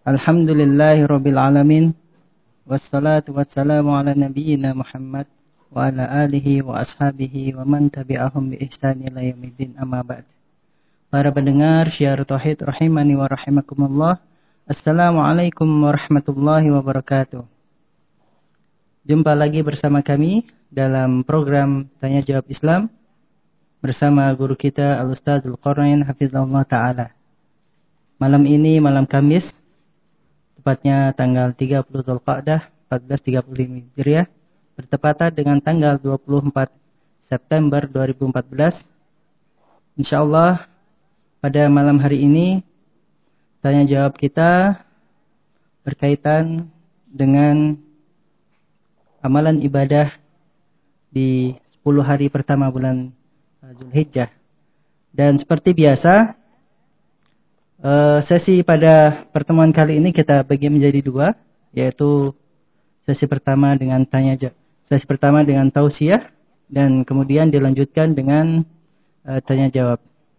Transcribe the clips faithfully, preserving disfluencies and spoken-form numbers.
Alhamdulillahirabbil alamin. Wassalatu wassalamu ala nabiyyina Muhammad wa ala alihi wa ashabihi wa man tabi'ahum bi ihsan ila yaumiddin, amma ba'd. Para pendengar Syiar Tauhid rahimani wa rahimakumullah. Assalamualaikum warahmatullahi wabarakatuh. Jumpa lagi bersama kami dalam program Tanya Jawab Islam bersama guru kita Al-Ustaz Dzulqarnain hafizahullah taala. Malam ini malam Kamis, tepatnya tanggal tiga puluh Dzulqa'dah empat belas tiga puluh lima Hijriah, bertepatan dengan tanggal dua puluh empat September dua ribu empat belas. Insyaallah pada malam hari ini tanya jawab kita berkaitan dengan amalan ibadah di sepuluh hari pertama bulan Zulhijjah. Dan seperti biasa, Uh, sesi pada pertemuan kali ini kita bagi menjadi dua, yaitu sesi pertama dengan tanya jawab, sesi pertama dengan tausiah, dan kemudian dilanjutkan dengan uh, tanya jawab.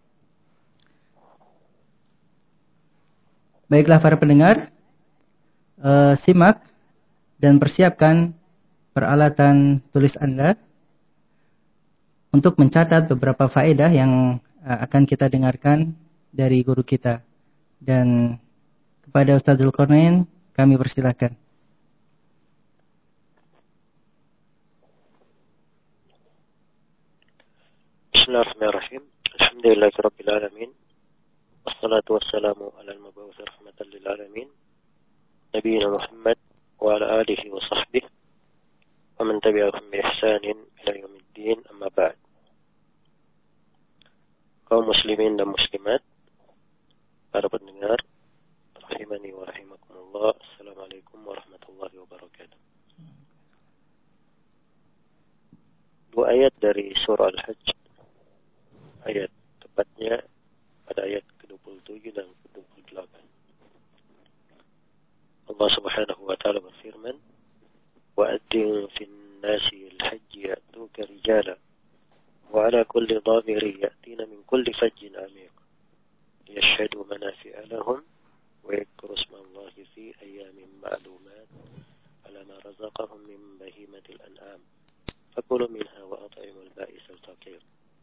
Baiklah para pendengar, uh, simak dan persiapkan peralatan tulis Anda untuk mencatat beberapa faedah yang uh, akan kita dengarkan dari guru kita. Dan kepada Ustaz Dzulqarnain kami persilakan. Bismillahirrahmanirrahim. Alhamdulillahirabbil alamin. Wassalatu wassalamu ala al-mab'uts rahmatan lil alamin. Nabiyina Muhammad wa ala alihi wa sahbihi wa man tabi'ahum bi ihsanin ila yaumiddin, amma ba'd. Kaum muslimin dan muslimat, para pendengar rahimani wa rahimakumullah, assalamualaikum warahmatullahi wabarakatuh. Dua ayat dari surah Al-Hajj, ayat tepatnya pada ayat ke dua puluh tujuh dan ke dua puluh delapan. Allah Subhanahu wa taala berfirman, "Wa'adin fin nasi al-hajj ya'tuka rijala wa 'ala kulli dhamirin ya'tina min kulli fajjin 'amiq يشهدوا منافع لهم ويذكروا اسم الله في أيام معلومات على ما رزقهم من بهيمة الأنعام فكلوا منها وأطعموا البائس الفقير."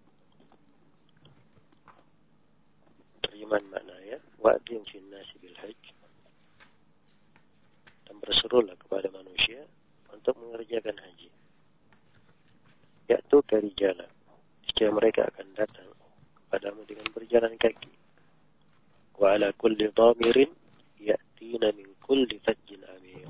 Terjemahan maknanya, wa'adzim fin nasi bil hajj, dan berserulah kepada manusia untuk mengerjakan haji. Yaitu karijala, jika mereka akan datang kepadamu dengan berjalan kaki. Wa ala kulli dhamirin ya'tina min kulli fajjin amiq,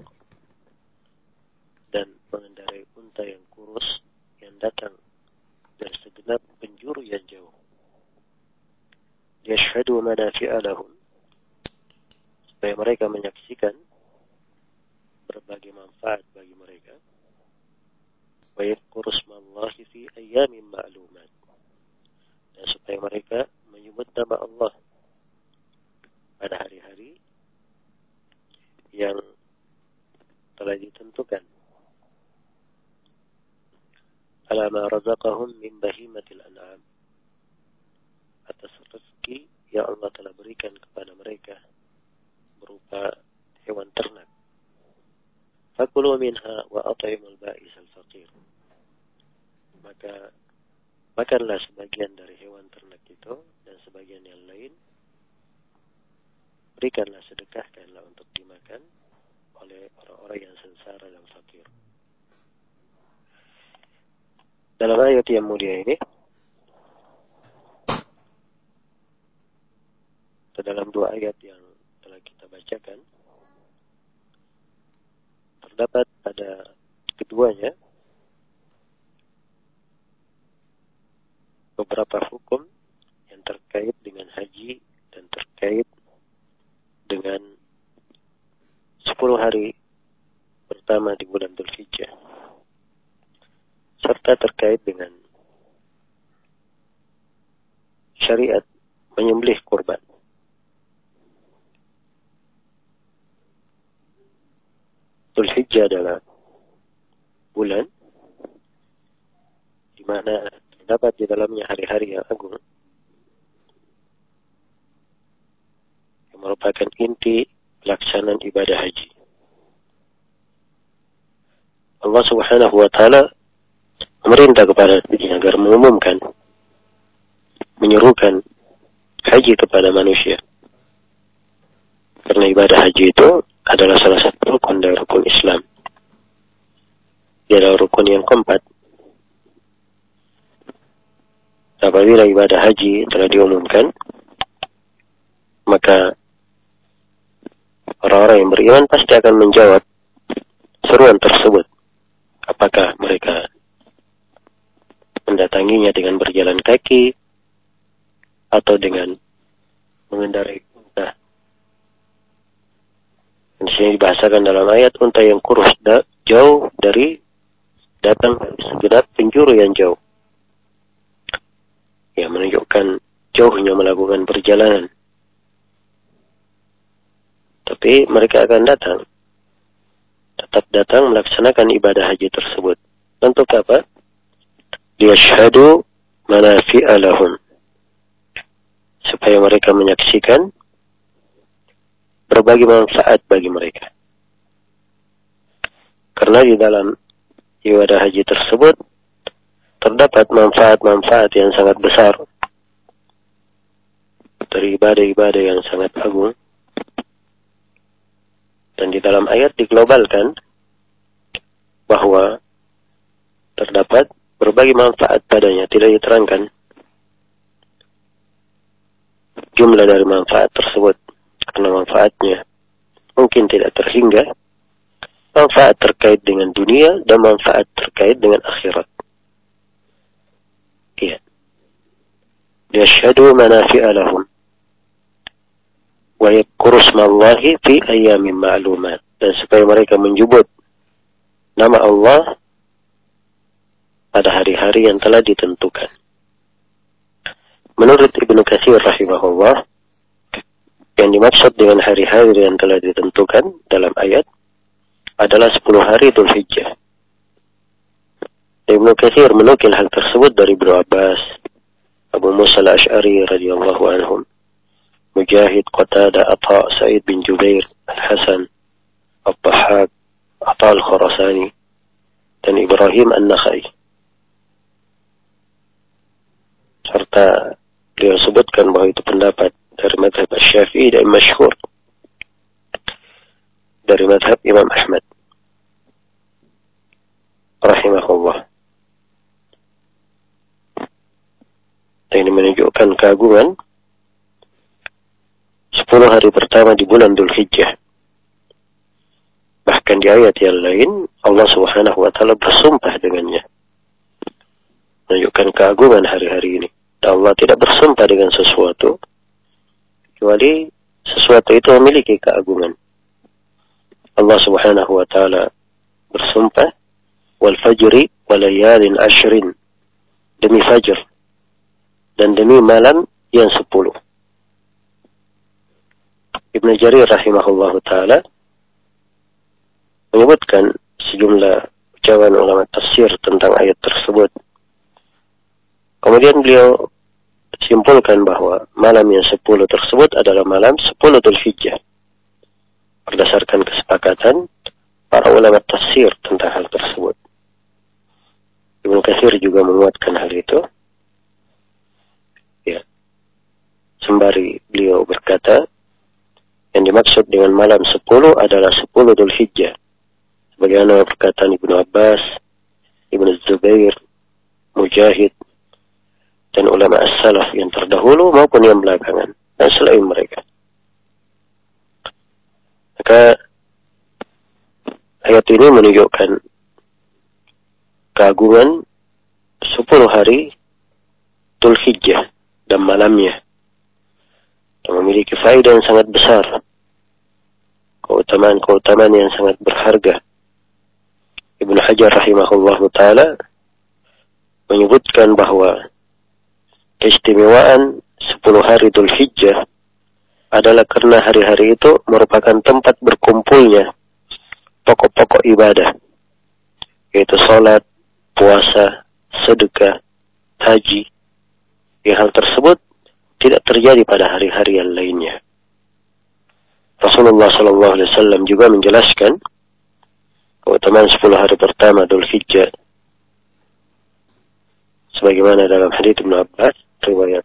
dan mengendarai unta yang kurus yang datang dari segenap penjuru yang jauh. Yashhadu manafi'a lahum, supaya mereka menyaksikan berbagai manfaat bagi mereka. Wa yadhkuru ismallahi fi ayyamin ma'lumat, dan supaya mereka menyebut nama Allah pada hari-hari yang telah ditentukan. Ala ma razaqahum min bahimatil an'am, atas rezeki yang Allah telah berikan kepada mereka berupa hewan ternak. Fakulu minha wa at'imul ba'is al-faqir, maka makanlah sebagian dari hewan ternak itu, dan sebagian yang lain berikanlah, sedekahkanlah untuk dimakan oleh orang-orang yang sengsara dan fakir. Dalam ayat yang mulia ini, atau dalam dua ayat yang telah kita bacakan, terdapat pada keduanya beberapa hukum yang terkait dengan haji dan terkait dengan sepuluh hari pertama di bulan Dzulhijjah, serta terkait dengan syariat menyembelih kurban. Dzulhijjah adalah bulan di mana terdapat di dalamnya hari-hari yang agung, yang merupakan inti pelaksanaan ibadah haji. Allah Subhanahu wa Ta'ala memerintah kepada Nabi agar mengumumkan, menyerukan haji kepada manusia. Karena ibadah haji itu adalah salah satu rukun dari rukun Islam. Dia adalah rukun yang keempat. Apabila ibadah haji telah diumumkan, maka orang-orang yang beriman pasti akan menjawab seruan tersebut. Apakah mereka mendatanginya dengan berjalan kaki atau dengan mengendarai unta. Dan di sini dibahasakan dalam ayat unta yang kurus da, jauh dari datang dari segenap penjuru yang jauh. Ya, menunjukkan jauhnya melakukan perjalanan. Tapi mereka akan datang. Tetap datang melaksanakan ibadah haji tersebut. Untuk apa? Liyashhadu manafi'a lahum. Supaya mereka menyaksikan berbagai manfaat bagi mereka. Karena di dalam ibadah haji tersebut terdapat manfaat-manfaat yang sangat besar dari ibadah-ibadah yang sangat agung. Dan di dalam ayat diglobalkan bahwa terdapat berbagai manfaat padanya, tidak diterangkan jumlah dari manfaat tersebut, karena manfaatnya mungkin tidak terhingga. Manfaat terkait dengan dunia dan manfaat terkait dengan akhirat. Iya. Yashhadu manafi'a lahum wa yadhkuru ismallahi fi ayyamin ma'lumat. Dan supaya mereka menyebut nama Allah pada hari-hari yang telah ditentukan. Menurut Ibnu Katsir rahimahullah, yang dimaksud dengan hari-hari yang telah ditentukan dalam ayat adalah sepuluh hari Dzul Hijjah. Ibnu Katsir menukil hal tersebut dari Ibnu Abbas, Abu Musa al-Asy'ari radhiyallahu anhum, Mujahid, Qatadah, Atha, Sa'id bin Jubair, Al-Hasan, Al-Dhahhak, Atha al-Khurasani, dan Ibrahim an-Nakhai. Serta beliau sebutkan bahwa itu pendapat dari mazhab Syafi'i dan masyhur dari mazhab Imam Ahmad rahimahullah. Ini menunjukkan keagungan sepuluh hari pertama di bulan Dzul Hijjah. Bahkan di ayat yang lain Allah Subhanahu wa Ta'ala bersumpah dengannya, menunjukkan keagungan hari-hari ini. Dan Allah tidak bersumpah dengan sesuatu kecuali sesuatu itu memiliki keagungan. Allah Subhanahu wa Ta'ala bersumpah, wal fajri walayalin ashrin, demi fajr dan demi malam yang sepuluh. Ibnu Jarir rahimahullah ta'ala menyebutkan sejumlah ucapan ulama tafsir tentang ayat tersebut. Kemudian beliau simpulkan bahwa malam yang sepuluh tersebut adalah malam sepuluh Dzul Hijjah, berdasarkan kesepakatan para ulama tafsir tentang hal tersebut. Ibnu Katsir juga menguatkan hal itu. Ya. Sembari beliau berkata, yang dimaksud dengan malam sepuluh adalah sepuluh Dzul Hijjah. Sebagaimana perkataan Ibnu Abbas, Ibnu Zubair, Mujahid, dan ulama as-salaf yang terdahulu maupun yang belakangan, dan selain mereka. Maka ayat ini menunjukkan keagungan sepuluh hari Dzul Hijjah dan malamnya, yang memiliki faedah yang sangat besar, keutamaan-keutamaan yang sangat berharga. Ibnu Hajar rahimahullah ta'ala menyebutkan bahwa keistimewaan sepuluh hari Dzul Hijjah adalah karena hari-hari itu merupakan tempat berkumpulnya pokok-pokok ibadah, yaitu salat, puasa, sedekah, haji. Yang hal tersebut tidak terjadi pada hari-hari yang lainnya. Rasulullah Shallallahu Alaihi Wasallam juga menjelaskan keutamaan sepuluh hari pertama Dzulhijjah, sebagaimana dalam hadits Ibnu Abbas, riwayat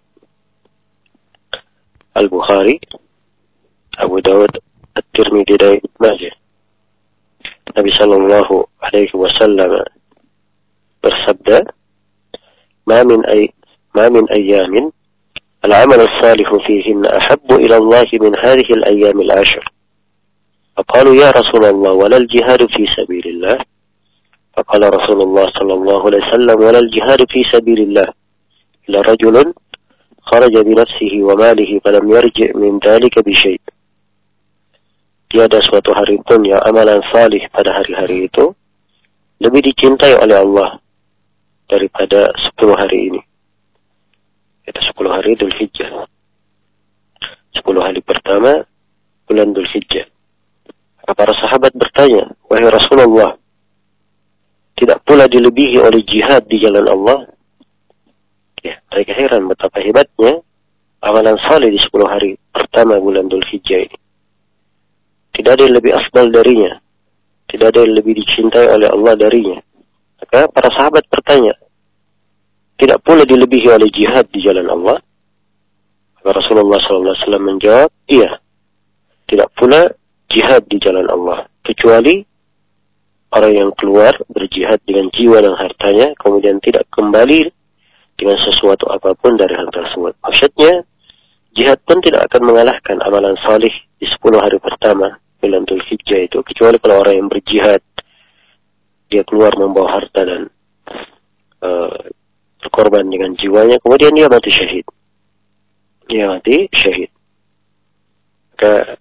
Al-Bukhari, Abu Dawud, At-Tirmidzi dan Ibnu Majah. Nabi Shallallahu Alaihi Wasallam bersabda, "Ma min ay ma min ayyamin al-amal as-salih fihinna ahabbu ila Allah min hadhihi al-ayyam al-ashr." فقالوا يا رسول الله ولا الجهاد في سبيل الله؟ فقال رسول الله صلى الله عليه وسلم ولا الجهاد في سبيل الله إلا رجل خرج بنفسه وماله فلم يرجع من ذلك بشيء. Tiada suatu hari pun yang amalan salih pada hari-hari itu lebih dicintai oleh Allah daripada sepuluh hari ini. Itu sepuluh hari Dzulhijjah. Sepuluh hari pertama bulan Dzulhijjah. Para sahabat bertanya, wahai Rasulullah, tidak pula dilebihi oleh jihad di jalan Allah? Ya, mereka heran betapa hebatnya amalan saleh di sepuluh hari pertama bulan Dzulhijjah ini. Tidak ada yang lebih afdal darinya. Tidak ada yang lebih dicintai oleh Allah darinya. Maka para sahabat bertanya, tidak pula dilebihi oleh jihad di jalan Allah? Maka Rasulullah shallallahu alaihi wasallam menjawab, iya, tidak pula jihad di jalan Allah, kecuali orang yang keluar berjihad dengan jiwa dan hartanya, kemudian tidak kembali dengan sesuatu apapun dari hal tersebut. Maksudnya, jihad pun tidak akan mengalahkan amalan salih di sepuluh hari pertama bulan Dzulhijjah itu, kecuali kalau orang yang berjihad, dia keluar membawa harta dan uh, berkorban dengan jiwanya, kemudian dia mati syahid. Dia mati syahid. Maka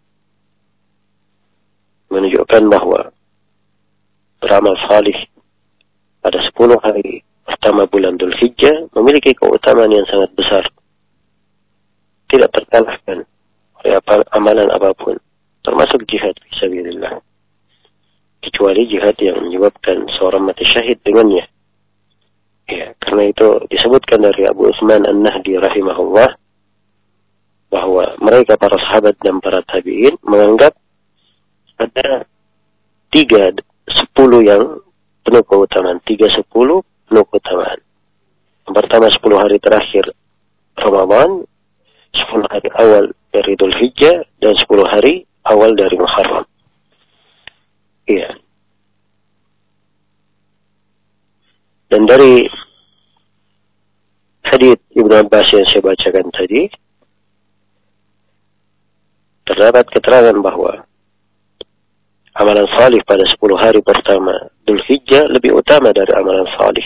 menunjukkan bahwa beramal salih pada sepuluh hari pertama bulan Dzulhijjah memiliki keutamaan yang sangat besar, tidak terkalahkan oleh amalan apapun, termasuk jihad fisabilillah, kecuali jihad yang menyebabkan seorang mati syahid dengannya. Ya, karena itu disebutkan dari Abu Utsman An-Nahdi rahimahullah bahwa mereka para sahabat dan para tabi'in menganggap ada tiga sepuluh yang penuh keutamaan, tiga sepuluh penuh keutamaan. Yang pertama sepuluh hari terakhir Ramadan, sepuluh hari awal dari Dzulhijjah, dan sepuluh hari awal dari Muharram. Iya. Dan dari hadits Ibnu Abbas yang saya bacakan tadi, terdapat keterangan bahwa amalan salih pada sepuluh hari pertama Dzulhijjah lebih utama dari amalan salih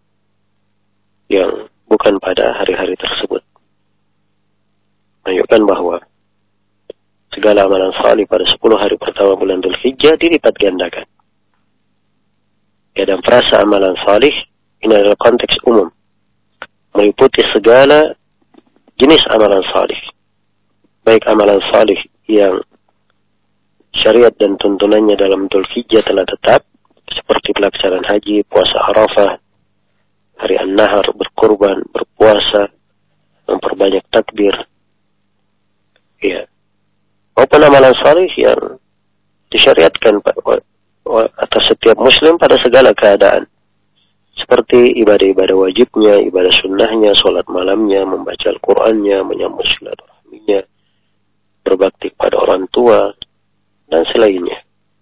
yang bukan pada hari-hari tersebut. Menunjukkan bahwa segala amalan salih pada sepuluh hari pertama bulan Dzulhijjah dilipat gandakan. Ya, dan frasa amalan salih ini adalah konteks umum, meliputi segala jenis amalan salih, baik amalan salih yang syariat dan tuntunannya dalam Dzulhijjah telah tetap, seperti pelaksanaan haji, puasa Arafah, hari An-Nahar, berkurban, berpuasa, memperbanyak takbir. Ya. Maupun amalan salih yang disyariatkan atas setiap muslim pada segala keadaan, seperti ibadah-ibadah wajibnya, ibadah sunnahnya, sholat malamnya, membaca Al-Qur'annya, menyambut silaturahminya, berbakti pada orang tua, dan selainnya.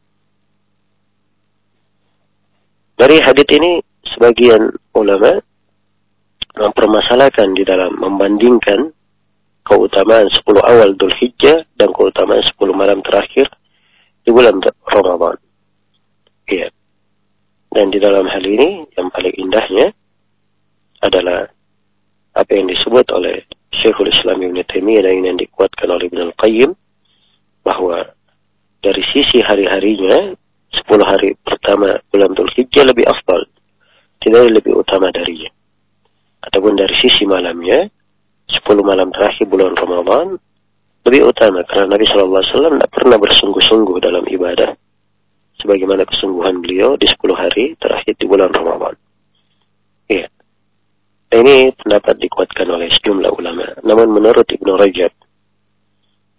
Dari hadits ini, sebagian ulama mempermasalahkan di dalam membandingkan keutamaan sepuluh awal Dzulhijjah dan keutamaan sepuluh malam terakhir di bulan Ramadan. Iya. Dan di dalam hal ini, yang paling indahnya adalah apa yang disebut oleh Syekhul Islam Ibnu Taimiyah dan yang dikuatkan oleh Ibnu Al-Qayyim, bahwa dari sisi hari-harinya, sepuluh hari pertama bulan Dzulhijjah lebih afdal, tidak lebih utama darinya. Ataupun dari sisi malamnya, sepuluh malam terakhir bulan Ramadan lebih utama, karena Nabi shallallahu alaihi wasallam tidak pernah bersungguh-sungguh dalam ibadah sebagaimana kesungguhan beliau di sepuluh hari terakhir di bulan Ramadan. Iya. Ini pendapat dikuatkan oleh sejumlah ulama. Namun menurut Ibnu Rajab,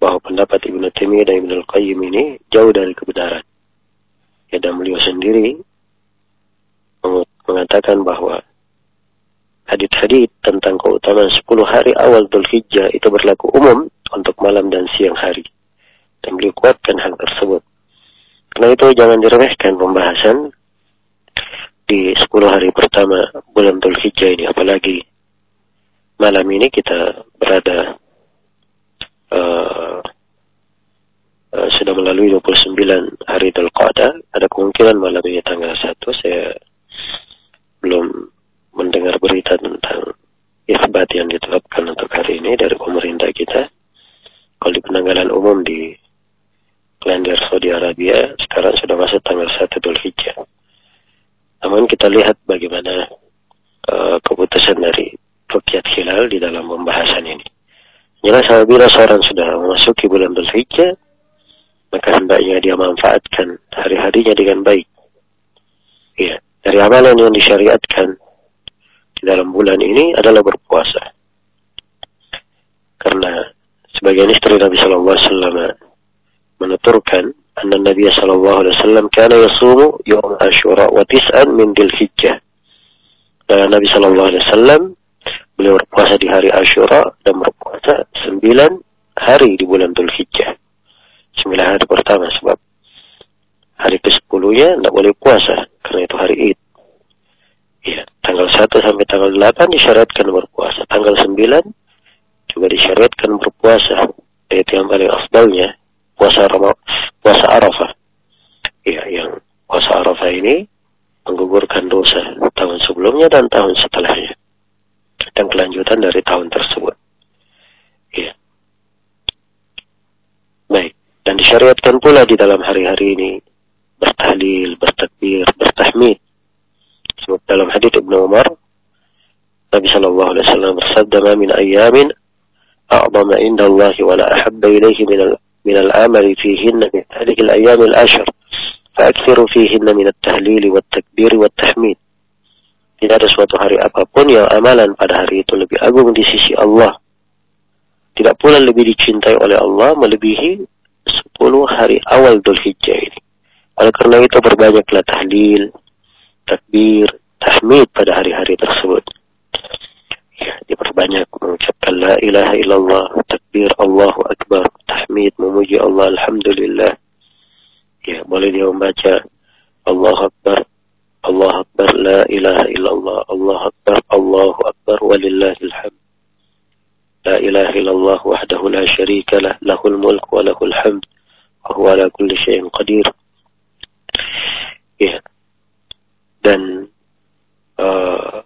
bahwa pendapat Ibnu Taimiyah dan Ibnu Al-Qayyim ini jauh dari kebenaran. Ya, dan beliau sendiri mengatakan bahwa hadits-hadits tentang keutamaan sepuluh hari awal Dzulhijjah itu berlaku umum untuk malam dan siang hari. Dan beliau kuatkan hal tersebut. Karena itu jangan diremehkan pembahasan di sepuluh hari pertama bulan Dzulhijjah ini. Apalagi malam ini kita berada uh, uh, sudah melalui dua puluh sembilan hari Dzulqa'dah. Ada kemungkinan malam ini tanggal satu. Saya belum mendengar berita tentang isbat yang ditetapkan untuk hari ini dari pemerintah kita. Kalau di penanggalan umum di kalender Saudi Arabia sekarang sudah masuk tanggal satu Dzulhijjah. Namun kita lihat bagaimana uh, keputusan dari ruqyat hilal di dalam pembahasan ini. Jelas apabila seorang sudah memasuki bulan Dzulhijjah, maka hendaknya dia manfaatkan hari-harinya dengan baik. Ya, dari amalan yang disyariatkan di dalam bulan ini adalah berpuasa. Karena sebagian istri Nabi Sallallahu Alaihi Wasallam menuturkan, anna Nabi Sallallahu Alaihi Wasallam kana yasumu yawm Ashura wa tis'an min Dzulhijjah. Nabi Sallallahu Alaihi Wasallam beliau berpuasa di hari Ashura dan berpuasa sembilan hari di bulan Dzulhijjah. Sembilan hari pertama, sebab hari ke sepuluhnya tidak boleh puasa karena itu hari Id. Ya, tanggal satu sampai tanggal delapan disyaratkan berpuasa. Tanggal sembilan juga disyaratkan berpuasa. Itu yang paling afdalnya puasa Ramadan, puasa Arafah. Ya, yang puasa Arafah ini menggugurkan dosa tahun sebelumnya dan tahun setelahnya. Dan kelanjutan dari tahun tersebut. Ya. Baik. Dan disyariatkan pula di dalam hari-hari ini bertahlil, bertakbir, bertahmid. Sebab dalam hadits Ibnu Umar, Nabi Sallallahu Alaihi Wasallam bersabda, "Ma min ayyamin a'zama inda Allah wa la ahabba ilayhi min al min al-amali fihinna min hadhihi al-ayyam al-ashr, fa'akthiru fihinna min at-tahlil wa at-takbir wa at-tahmid." Tidak ada suatu hari apapun yang amalan pada hari itu lebih agung di sisi Allah. Tidak pula lebih dicintai oleh Allah melebihi sepuluh hari awal Dzulhijjah ini. Oleh karena itu berbanyaklah tahlil, takbir, tahmid pada hari-hari tersebut. Ya, diperbanyak mengucapkan la ilaha illallah, takbir Allahu Akbar, tahmid memuji Allah, alhamdulillah. Ya, boleh dia membaca Allahu Akbar, Allahu Akbar, la ilaha illallah, Allahu Akbar, Allahu Akbar, walillahil hamd. La ilaha illallah wahdahu la syarika lah, lahul mulk wa lahul hamd, wa huwa ala kulli syai'in qadir. Ya. Dan uh,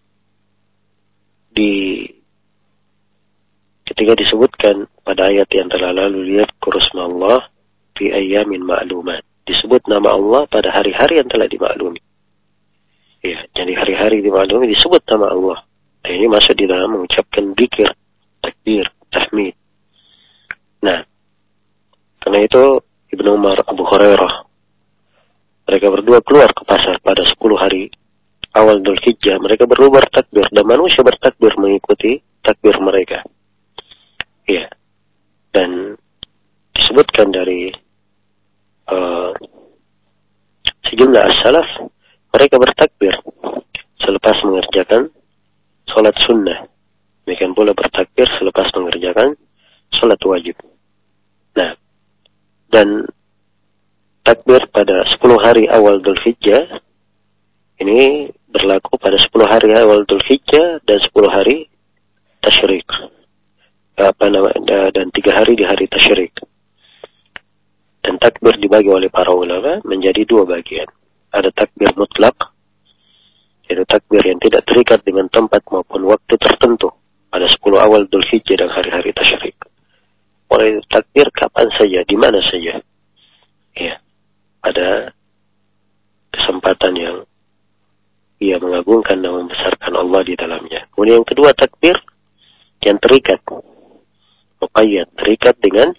di ketika disebutkan pada ayat yang telah lalu, lihat kurusma Allah fi ayyamin ma'lumat, disebut nama Allah pada hari-hari yang telah dimaklumi. Ya, jadi hari-hari dimaklumi disebut nama Allah. Dan ini masuk di dalam mengucapkan zikir, takbir, tahmid. Nah, karena itu Ibnu Umar, Abu Hurairah, mereka berdua keluar ke pasar pada sepuluh hari awal Dzulhijjah. Mereka berdua bertakbir dan manusia bertakbir mengikuti takbir mereka. Ya, dan disebutkan dari uh, sejumlah as-salaf, mereka bertakbir selepas mengerjakan sholat sunnah. Demikian pula bertakbir selepas mengerjakan sholat wajib. Nah, dan takbir pada sepuluh hari awal Dzulhijjah ini berlaku pada sepuluh hari awal Dzulhijjah dan sepuluh hari tasyrik. Apa nama, dan tiga hari di hari tasyrik. Dan takbir dibagi oleh para ulama menjadi dua bagian. Ada takbir mutlak, yaitu takbir yang tidak terikat dengan tempat maupun waktu tertentu pada sepuluh awal Dzulhijjah dan hari-hari tasyrik. Boleh takbir kapan saja, di mana saja. Ya, ada kesempatan yang ia mengagungkan dan membesarkan Allah di dalamnya. Kemudian yang kedua, takbir yang terikat, muqayyad, terikat dengan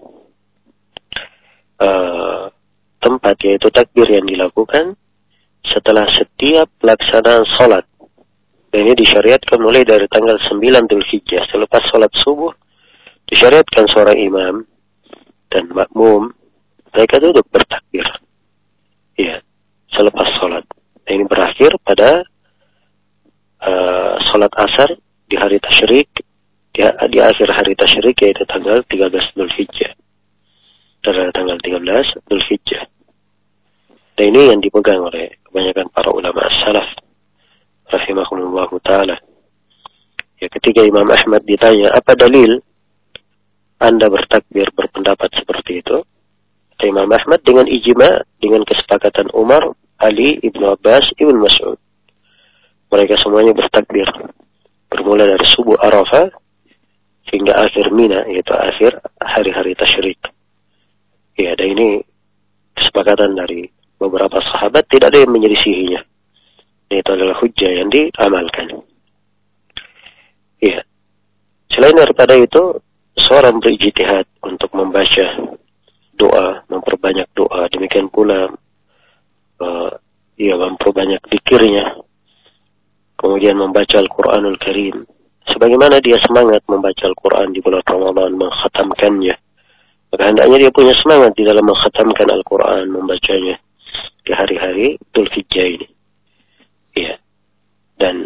uh, tempat, yaitu takbir yang dilakukan setelah setiap pelaksanaan sholat. Dan ini disyariatkan mulai dari tanggal sembilan Dzulhijjah. Selepas sholat subuh, disyariatkan seorang imam dan makmum, mereka duduk bertakbir. Ya, selepas sholat. Nah, ini berakhir pada uh, sholat asar di hari tasyrik, di, di akhir hari tasyrik, yaitu tanggal tiga belas Dzulhijjah. Pada tanggal tiga belas Dzulhijjah. Dan ini yang dipegang oleh kebanyakan para ulama salaf rahimahullahu ta'ala. Ya, ketika Imam Ahmad ditanya, apa dalil Anda bertakbir berpendapat seperti itu? Imam Ahmad dengan ijma, dengan kesepakatan Umar, Ali, Ibnu Abbas, Ibnu Mas'ud. Mereka semuanya bertakbir. Bermula dari subuh Arafah hingga akhir Mina, yaitu akhir hari-hari tasyrik. Ya, dan ini kesepakatan dari beberapa sahabat, tidak ada yang menyelisihinya. Itu adalah hujjah yang diamalkan. Ya. Selain daripada itu, seorang berijtihad untuk membaca doa, memperbanyak doa, demikian pula uh, ya memperbanyak zikirnya, kemudian membaca Al-Quranul Karim sebagaimana dia semangat membaca Al-Quran di bulan Ramadan, mengkhatamkannya, maka hendaknya dia punya semangat di dalam mengkhatamkan Al-Quran, membacanya di hari-hari Dzulhijjah ini. Ya. Dan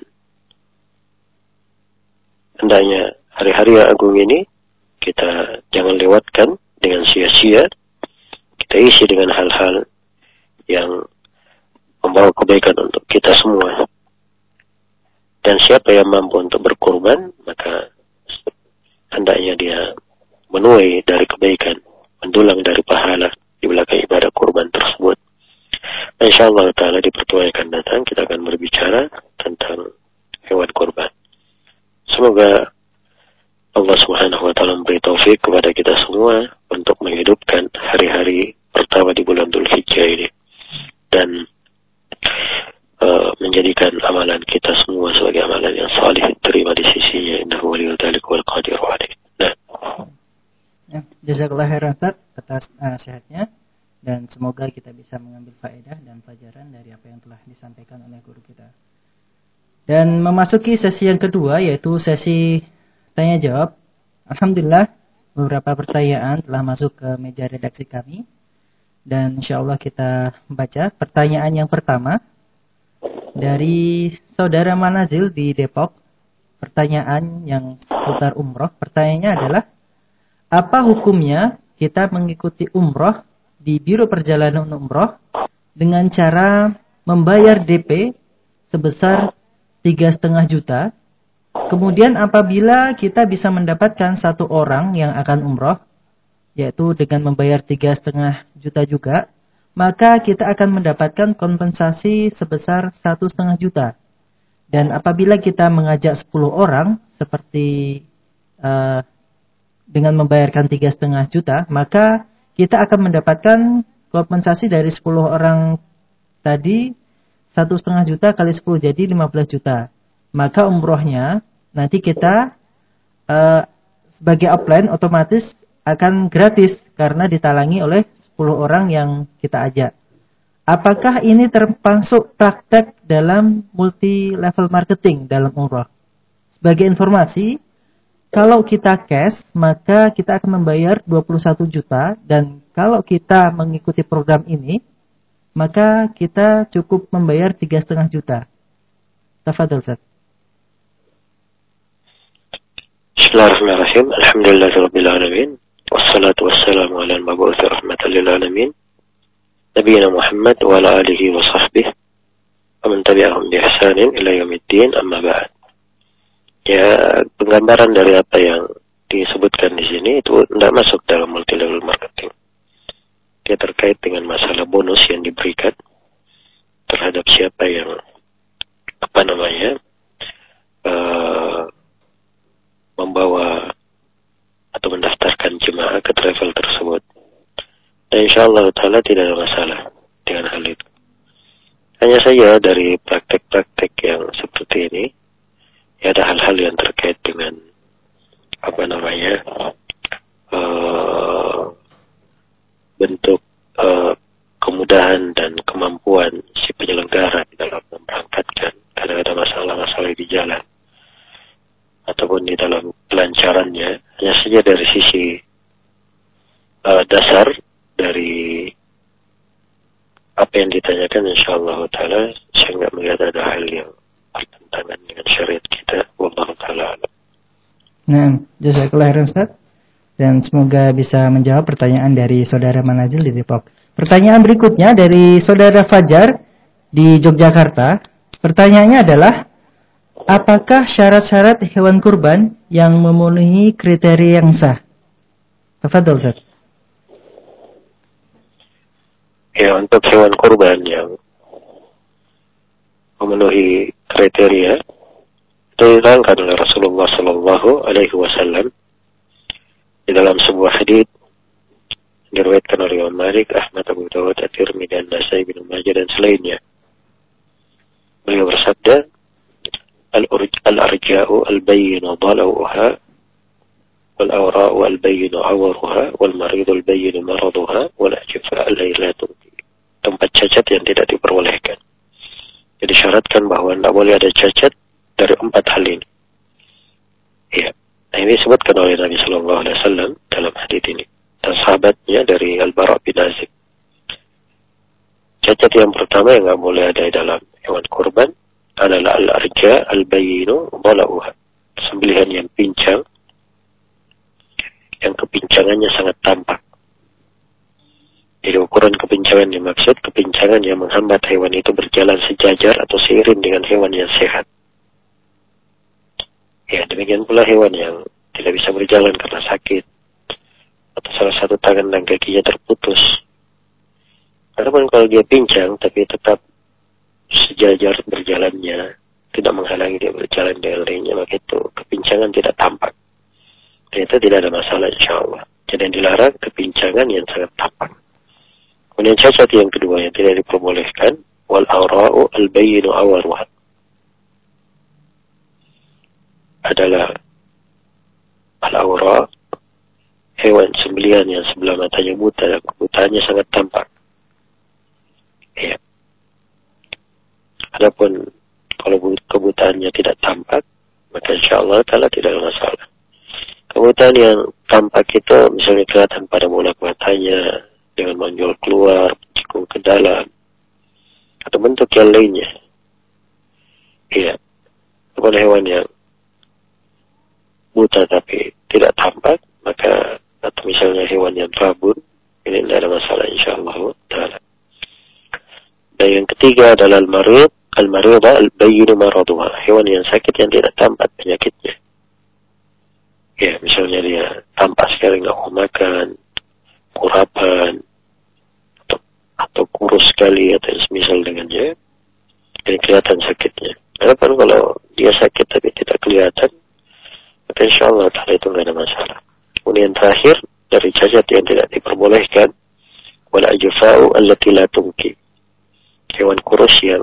hendaknya hari-hari yang agung ini kita jangan lewatkan dengan sia-sia. Kita isi dengan hal-hal yang membawa kebaikan untuk kita semua. Dan siapa yang mampu untuk berkorban, maka hendaknya dia menuai dari kebaikan, mendulang dari pahala di belakang ibadah kurban tersebut. InsyaAllah ta'ala di pertemuan akan datang kita akan berbicara tentang hewan kurban. Semoga Allah Subhanahu wa taala memberi taufik kepada kita semua untuk menghidupkan hari-hari pertama di bulan Dzulhijjah ini dan uh, menjadikan amalan kita semua sebagai amalan yang salih diterima di sisinya. Innahu waliyyu dzalika wal qadiru alaih. Nah. Ya, jazakallahu khairan Ustaz atas nasihatnya dan semoga kita bisa mengambil faedah dan pelajaran dari apa yang telah disampaikan oleh guru kita. Dan memasuki sesi yang kedua yaitu sesi tanya jawab. Alhamdulillah beberapa pertanyaan telah masuk ke meja redaksi kami dan insyaallah kita baca pertanyaan yang pertama dari saudara Manazil di Depok. Pertanyaan yang seputar umroh. Pertanyaannya adalah, apa hukumnya kita mengikuti umroh di biro perjalanan umroh dengan cara membayar D P sebesar tiga koma lima juta? Kemudian apabila kita bisa mendapatkan satu orang yang akan umroh, yaitu dengan membayar tiga koma lima juta juga, maka kita akan mendapatkan kompensasi sebesar satu koma lima juta. Dan apabila kita mengajak sepuluh orang, seperti uh, dengan membayarkan tiga koma lima juta, maka kita akan mendapatkan kompensasi dari sepuluh orang tadi, satu koma lima juta kali sepuluh, jadi lima belas juta. Maka umrohnya nanti kita uh, sebagai offline otomatis akan gratis karena ditalangi oleh sepuluh orang yang kita ajak. Apakah ini termasuk praktek dalam multi level marketing dalam umroh? Sebagai informasi, kalau kita cash maka kita akan membayar dua puluh satu juta, dan kalau kita mengikuti program ini maka kita cukup membayar tiga koma lima juta. Tafadhol Ustaz. Bismillahirrahmanirrahim. Alhamdulillahirabbil alamin. Wassalatu wassalamu ala al-mab'uts rahmatan lil alamin. Nabiyina Muhammad wa ala alihi wa sahbihi wa man tabi'ahum bi ihsanin ila yaumiddin, amma ba'd. Ya, penggambaran dari apa yang disebutkan di sini itu tidak masuk dalam multi level marketing. Dia terkait dengan masalah bonus yang diberikan terhadap siapa yang apa namanya uh, membawa atau mendaftarkan jemaah ke travel tersebut. Dan insyaallah ta'ala tidak ada masalah dengan hal itu. Hanya saja dari praktek-praktek yang seperti ini, ya ada hal-hal yang terkait dengan apa namanya uh, bentuk uh, kemudahan dan kemampuan si penyelenggara di dalam memberangkatkan. Kadang ada masalah-masalah di jalan ataupun di dalam kelancarannya. Hanya saja dari sisi uh, dasar dari apa yang ditanyakan, insyaallah taala saya nggak melihat ada hal yang bertentangan dengan syariat kita. Wallahu taala. Nah, jazakallahu khairan Ustaz. Dan semoga bisa menjawab pertanyaan dari saudara Manazil di Depok. Pertanyaan berikutnya dari saudara Fajar di Yogyakarta. Pertanyaannya adalah, apakah syarat-syarat hewan kurban yang memenuhi kriteria yang sah? Tafadhol Ustaz. Ya, untuk hewan kurban yang memenuhi kriteria itu diterangkan oleh Rasulullah Sallallahu Alaihi Wasallam di dalam sebuah hadits diriwayatkan oleh Imam Malik, Ahmad, Abu Dawud, At-Tirmidzi, dan Nasai, Ibnu Majah dan selainnya. Beliau bersabda, al-arja'u al-bayyinu dhala'uha wal-awra'u al-bayyinu awaruha wal-maridu al-bayyinu maraduha wal-ajfa al-laylatu. Tempat cacat yang tidak diperbolehkan. Jadi syaratkan bahwa tidak boleh ada cacat dari empat hal ini. Ya, nah ini disebutkan oleh Nabi Sallallahu Alaihi Wasallam dalam hadits ini. Dan sahabatnya dari Al-Bara' bin Azib. Cacat yang pertama yang tidak boleh ada di dalam hewan kurban adalah al-arja al-bayyinu dhala'uha. Sembelihan yang pincang, yang kepincangannya sangat tampak. Jadi ukuran kepincangan dimaksud kepincangan yang menghambat hewan itu berjalan sejajar atau seiring dengan hewan yang sehat. Ya, demikian pula hewan yang tidak bisa berjalan karena sakit atau salah satu tangan dan kakinya terputus. Adapun kalau dia pincang tapi tetap sejajar berjalannya, tidak menghalangi dia berjalan dengan lainnya, maka itu kepincangan tidak tampak. Dan itu tidak ada masalah insyaallah. Jadi yang dilarang kepincangan yang sangat tampak. Kemudian cacat yang kedua yang tidak diperbolehkan, wal awra'u al-bayyinu awaruha, adalah al-awra, hewan sembelihan yang sebelah matanya buta dan kebutaannya sangat tampak. Ya. Adapun kalau kebutaannya tidak tampak, maka insyaallah taala tidak ada masalah. Kebutaan yang tampak itu misalnya kelihatan pada mulak matanya dengan menonjol keluar, cikung ke dalam, atau bentuk yang lainnya. Iya. Adapun hewan yang buta tapi tidak tampak, maka atau misalnya hewan yang rabun, ini tidak ada masalah insyaallah taala. Dan yang ketiga adalah al-marid, al-maridah al-bayyinu maraduha, hewan yang sakit yang tidak tampak penyakitnya. Ya, misalnya dia tampak sekali nggak mau makan, kurapan, atau, atau kurus sekali atau semisal dengannya, dan kelihatan sakitnya. Adapun kalau dia sakit tapi tidak kelihatan, maka insyaallah taala itu nggak ada masalah. Kemudian terakhir dari cacat yang tidak diperbolehkan, wal ajfa'u allati la tunki, hewan kurus yang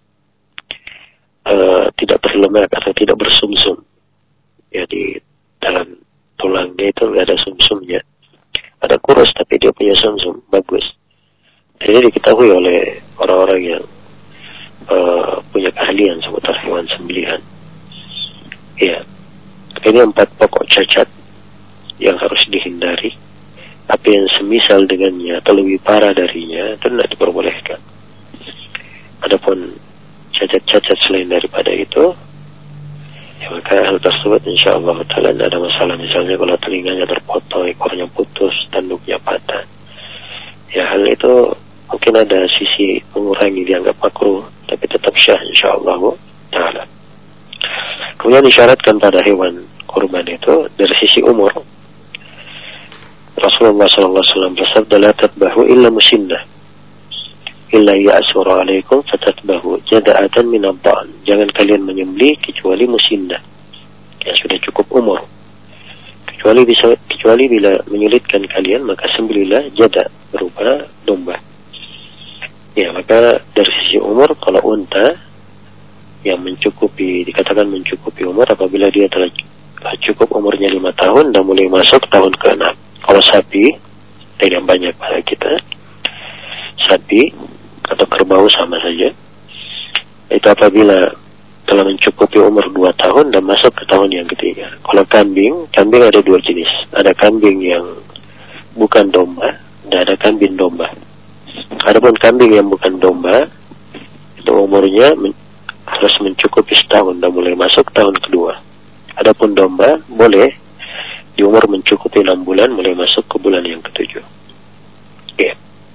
uh, tidak berlemak atau tidak bersumsum. Ya, di dalam tulangnya itu nggak ada sumsumnya. Ada kurus tapi dia punya sumsum, bagus. Jadi diketahui oleh orang-orang yang uh, punya keahlian seputar hewan sembelihan. Ya, ini empat pokok cacat yang harus dihindari. Tapi yang semisal dengannya atau lebih parah darinya itu tidak diperbolehkan. Adapun cacat-cacat selain daripada itu, ya maka hal tersebut insyaallah taala tidak ada masalah. Misalnya kalau telinganya terpotong, ekornya putus, tanduknya patah, ya hal itu mungkin ada sisi mengurangi, dianggap makruh, tapi tetap syah insyaallah taala. Kemudian disyaratkan pada hewan kurban itu dari sisi umur. Rasulullah sallallahu alaihi wasallam bersabda, la tatbahu illa musinnah illa ya'sura alaikum fatatbahu jada'atan min ad-dha'n. Jangan kalian menyembelih kecuali musinnah yang sudah cukup umur. Kecuali bisa kecuali bila menyulitkan kalian, maka sembelihlah jada berupa domba. Ya, maka dari sisi umur, kalau unta yang mencukupi, dikatakan mencukupi umur apabila dia telah cukup umurnya lima tahun dan mulai masuk tahun keenam. Kalau sapi, yang banyak pada kita, sapi atau kerbau sama saja, itu apabila telah mencukupi umur dua tahun dan masuk ke tahun yang ketiga. Kalau kambing, kambing ada dua jenis. Ada kambing yang bukan domba, tidak ada kambing domba. Adapun kambing yang bukan domba, itu umurnya men- harus mencukupi setahun dan mulai masuk tahun kedua. Adapun domba boleh di umur mencukupi enam bulan mulai masuk ke bulan yang ketujuh. Ya.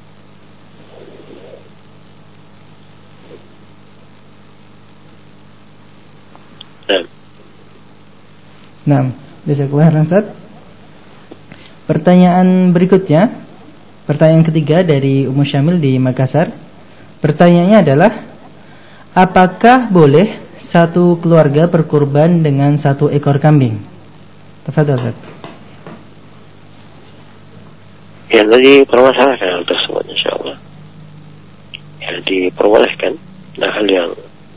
Nah. Nah, jazakallah Ustaz. Pertanyaan berikutnya, pertanyaan ketiga dari Ummu Syamil di Makassar. Pertanyaannya adalah, apakah boleh satu keluarga berkurban dengan satu ekor kambing? Tafadhol Ustaz. Ya, tadi permasalahan hal tersebut insyaallah. Ya, diperbolehkan. Nah, hal yang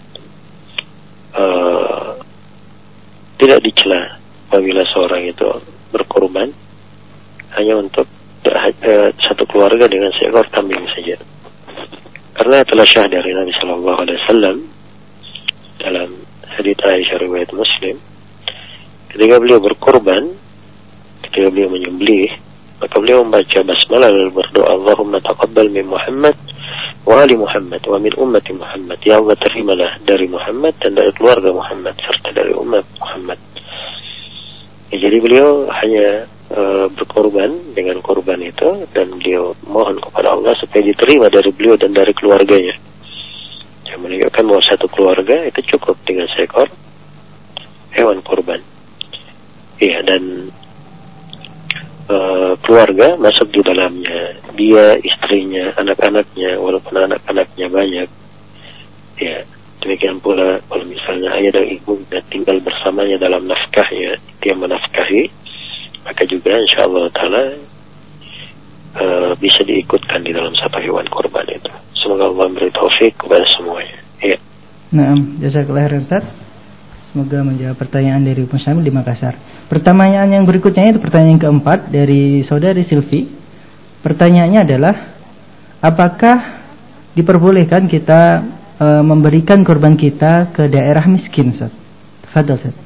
uh, tidak dicela apabila seorang itu berkorban hanya untuk uh, satu keluarga dengan seekor kambing saja. Karena telah syah dari Nabi Shallallahu Alaihi Wasallam dalam hadits Aisyah riwayat Muslim, ketika beliau berkorban, ketika beliau menyembelih, maka beliau membaca basmalah lalu berdoa, Allahumma taqabbal min Muhammad wa ali Muhammad wa min ummati Muhammad. Ya Allah, terimalah dari Muhammad dan dari keluarga Muhammad serta dari umat Muhammad. Ya, jadi beliau hanya uh, berkorban dengan korban itu, dan beliau mohon kepada Allah supaya diterima dari beliau dan dari keluarganya. Yang menunjukkan bahwa satu keluarga itu cukup dengan seekor hewan korban. Iya, dan Uh, keluarga masuk di dalamnya, dia, istrinya, anak-anaknya, walaupun anak-anaknya banyak. Ya, demikian pula kalau misalnya ayah dan ibu tinggal bersamanya dalam nafkahnya, dia menafkahi, maka juga insyaallah taala uh, bisa diikutkan di dalam satu hewan korban itu. Semoga Allah memberi taufik kepada semuanya. Ya. Nah, jazakallah khairan Ustaz. Semoga menjawab pertanyaan dari Ummu Syamil di Makassar. Pertanyaan yang berikutnya itu pertanyaan yang keempat dari saudari Silvi. Pertanyaannya adalah, apakah diperbolehkan kita e, memberikan korban kita ke daerah miskin, Ustaz? Tafadhol, Ustaz.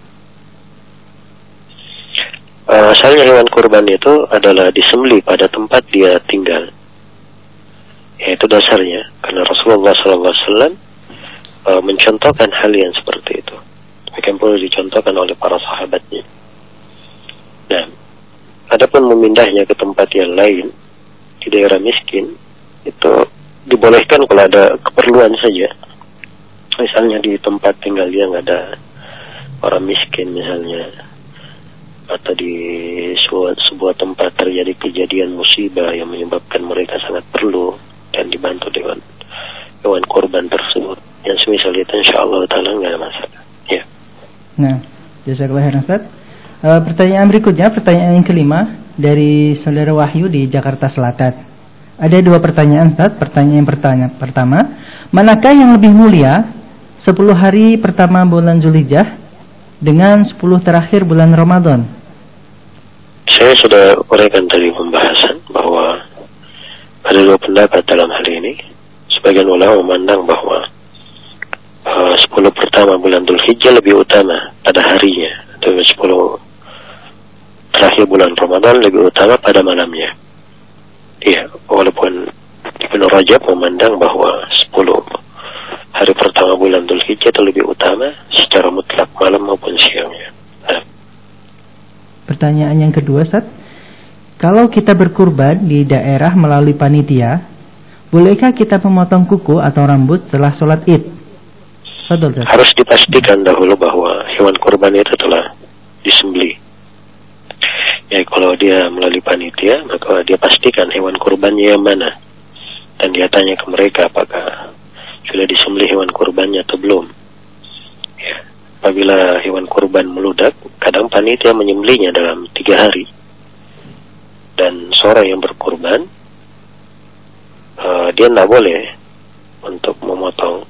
Uh, asalnya hewan kurban itu adalah disembelih pada tempat dia tinggal. Ya, itu dasarnya. Karena Rasulullah shallallahu alaihi wasallam uh, mencontohkan hal yang seperti itu. Demikian pula dicontohkan oleh para sahabatnya. Nah, adapun memindahnya ke tempat yang lain di daerah miskin itu dibolehkan kalau ada keperluan saja. Misalnya di tempat tinggal dia nggak ada orang miskin misalnya, atau di sebuah, sebuah tempat terjadi kejadian musibah yang menyebabkan mereka sangat perlu dan dibantu dengan hewan korban tersebut. Yang semisal itu insyaallah taala nggak ada masalah. Ya. Nah, jazakallah khairan Ustaz. E, pertanyaan berikutnya, pertanyaan yang kelima dari saudara Wahyu di Jakarta Selatan. Ada dua pertanyaan Ustaz. Pertanyaan yang pertanya, pertama, manakah yang lebih mulia sepuluh hari pertama bulan Zulhijjah dengan sepuluh terakhir bulan Ramadan? Saya sudah uraikan tadi pembahasan bahwa ada dua pendapat dalam hal ini. Sebagian ulama memandang bahwa uh, sepuluh pertama bulan Dzulhijjah lebih utama pada harinya, atau sepuluh terakhir bulan Ramadan lebih utama pada malamnya. Iya, walaupun Ibnu Rajab memandang bahwa sepuluh hari pertama bulan Dzulhijjah itu lebih utama secara mutlak malam maupun siangnya. Nah. Pertanyaan yang kedua, Ustaz. Kalau kita berkurban di daerah melalui panitia, bolehkah kita memotong kuku atau rambut setelah sholat Id? Betul, Ustaz. Harus dipastikan dahulu bahwa hewan kurban itu telah disembelih. Ya, kalau dia melalui panitia, maka dia pastikan hewan kurbannya yang mana. Dan dia tanya ke mereka apakah sudah disembelih hewan kurbannya atau belum. Ya, apabila hewan kurban meludak, kadang panitia menyembelihnya dalam tiga hari. Dan seorang yang berkurban, uh, dia tidak boleh untuk memotong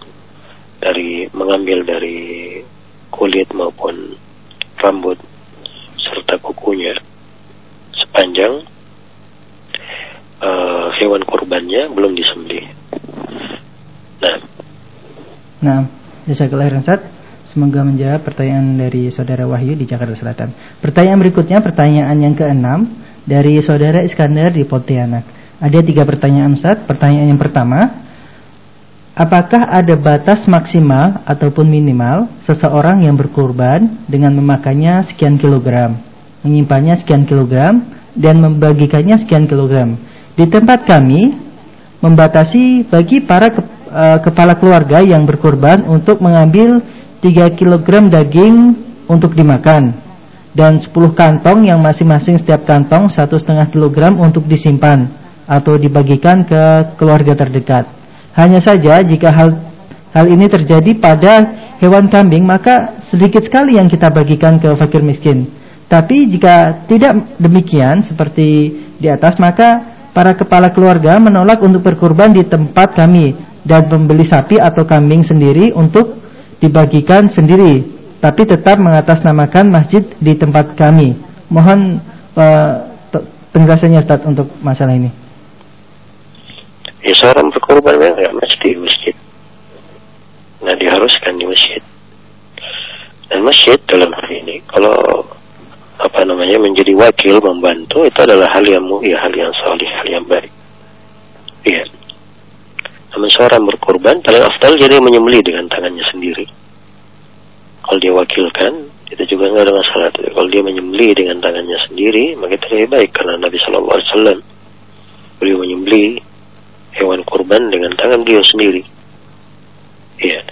dari mengambil dari kulit maupun rambut serta kukunya sepanjang uh, hewan kurbannya belum disembelih. Nah, nah, jazakallah khairan Ustaz. Semoga menjawab pertanyaan dari saudara Wahyu di Jakarta Selatan. Pertanyaan berikutnya, pertanyaan yang keenam dari saudara Iskandar di Pontianak. Ada tiga pertanyaan Ustaz. Pertanyaan yang pertama, apakah ada batas maksimal ataupun minimal seseorang yang berkurban dengan memakannya sekian kilogram, menyimpannya sekian kilogram, dan membagikannya sekian kilogram? Di tempat kami membatasi bagi para ke, uh, kepala keluarga yang berkurban untuk mengambil tiga kilogram daging untuk dimakan dan sepuluh kantong yang masing-masing setiap kantong satu setengah kilogram untuk disimpan atau dibagikan ke keluarga terdekat. Hanya saja jika hal hal ini terjadi pada hewan kambing, maka sedikit sekali yang kita bagikan ke fakir miskin. Tapi jika tidak demikian seperti di atas, maka para kepala keluarga menolak untuk berkurban di tempat kami dan membeli sapi atau kambing sendiri untuk dibagikan sendiri, tapi tetap mengatasnamakan masjid di tempat kami. Mohon uh, penjelasannya Ustaz untuk masalah ini. Ya, seorang berkorban memang nggak mesti di masjid. Nah, diharuskan di masjid. Dan masjid dalam hal ini, kalau apa namanya menjadi wakil membantu, itu adalah hal yang mulia, hal yang salih, hal yang baik. Iya. Namun seorang berkorban paling afdal jadi menyembelih dengan tangannya sendiri. Kalau dia wakilkan, itu juga nggak ada masalah. Tapi kalau dia menyembelih dengan tangannya sendiri, maka itu lebih baik, karena Nabi Shallallahu Alaihi Wasallam beliau menyembelih hewan kurban dengan tangan beliau sendiri. Iya.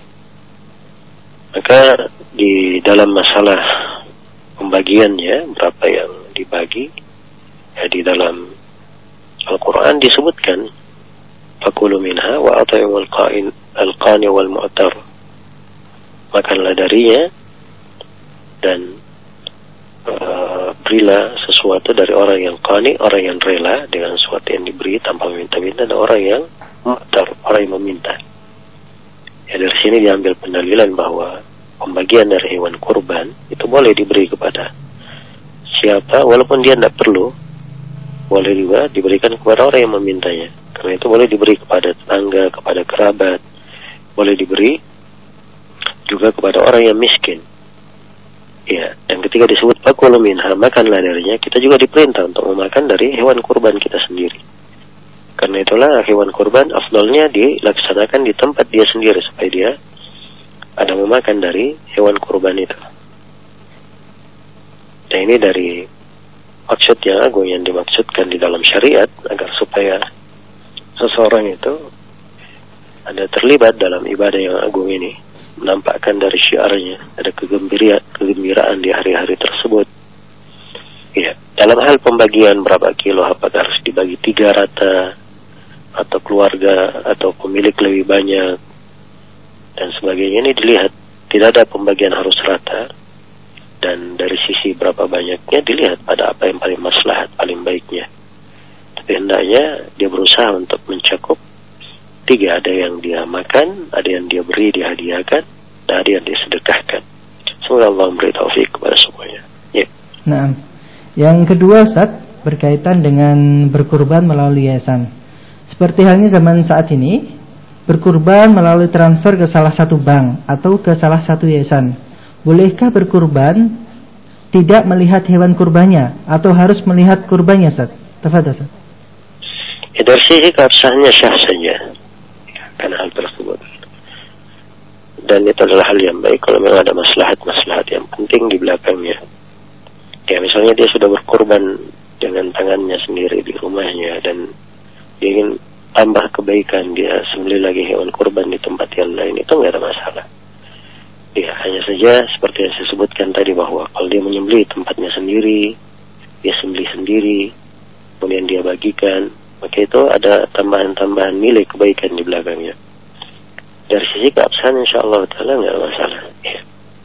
Maka di dalam masalah pembagiannya, berapa yang dibagi, ya di dalam Al-Quran disebutkan, fakulu minha wa at'imul qa'in al-qani wal mu'tar, makanlah darinya dan uh, berilah sesuatu dari orang yang qani, orang yang rela dengan sesuatu yang diberi tanpa meminta-minta, dan orang yang mu'tar, orang yang meminta. Ya, dari sini diambil pendalilan bahwa pembagian dari hewan kurban itu boleh diberi kepada siapa, walaupun dia tidak perlu, boleh juga diberikan kepada orang yang memintanya. Karena itu boleh diberi kepada tetangga, kepada kerabat, boleh diberi juga kepada orang yang miskin. Ya, dan ketika disebut fakulu minha, makanlah darinya, kita juga diperintah untuk memakan dari hewan kurban kita sendiri. Karena itulah hewan kurban afdalnya dilaksanakan di tempat dia sendiri, supaya dia ada memakan dari hewan kurban itu. Dan ini dari maksud yang agung yang dimaksudkan di dalam syariat, agar supaya seseorang itu ada terlibat dalam ibadah yang agung ini, menampakkan dari syiarnya ada kegembiraan, kegembiraan di hari-hari tersebut. Ya, dalam hal pembagian berapa kilo, apakah harus dibagi tiga rata, atau keluarga atau pemilik lebih banyak dan sebagainya, ini dilihat. Tidak ada pembagian harus rata, dan dari sisi berapa banyaknya dilihat pada apa yang paling maslahat, paling baiknya. Tapi hendaknya dia berusaha untuk mencakup tiga, ada yang dia makan, ada yang dia beri, dihadiahkan, dan ada yang dia sedekahkan. Semoga Allah memberi taufik kepada semuanya. Ya. Nah, yang kedua Ustaz, berkaitan dengan berkurban melalui yayasan. Seperti halnya zaman saat ini, berkurban melalui transfer ke salah satu bank atau ke salah satu yayasan. Bolehkah berkurban tidak melihat hewan kurbannya, atau harus melihat kurbannya Ustaz? Tafadhol Ustaz. Ya, dari sisi keabsahannya syah saja, karena hal tersebut. Dan itu adalah hal yang baik kalau memang ada maslahat-maslahat yang penting di belakangnya. Ya, misalnya dia sudah berkurban dengan tangannya sendiri di rumahnya, dan dia ingin tambah kebaikan, dia sembelih lagi hewan kurban di tempat yang lain, itu nggak ada masalah. Ya, hanya saja seperti yang saya sebutkan tadi, bahwa kalau dia menyembelih tempatnya sendiri, dia sembelih sendiri, kemudian dia bagikan, maka itu ada tambahan-tambahan nilai kebaikan di belakangnya. Dari sisi keabsahan insyaallah ta'ala nggak ada masalah. Ya.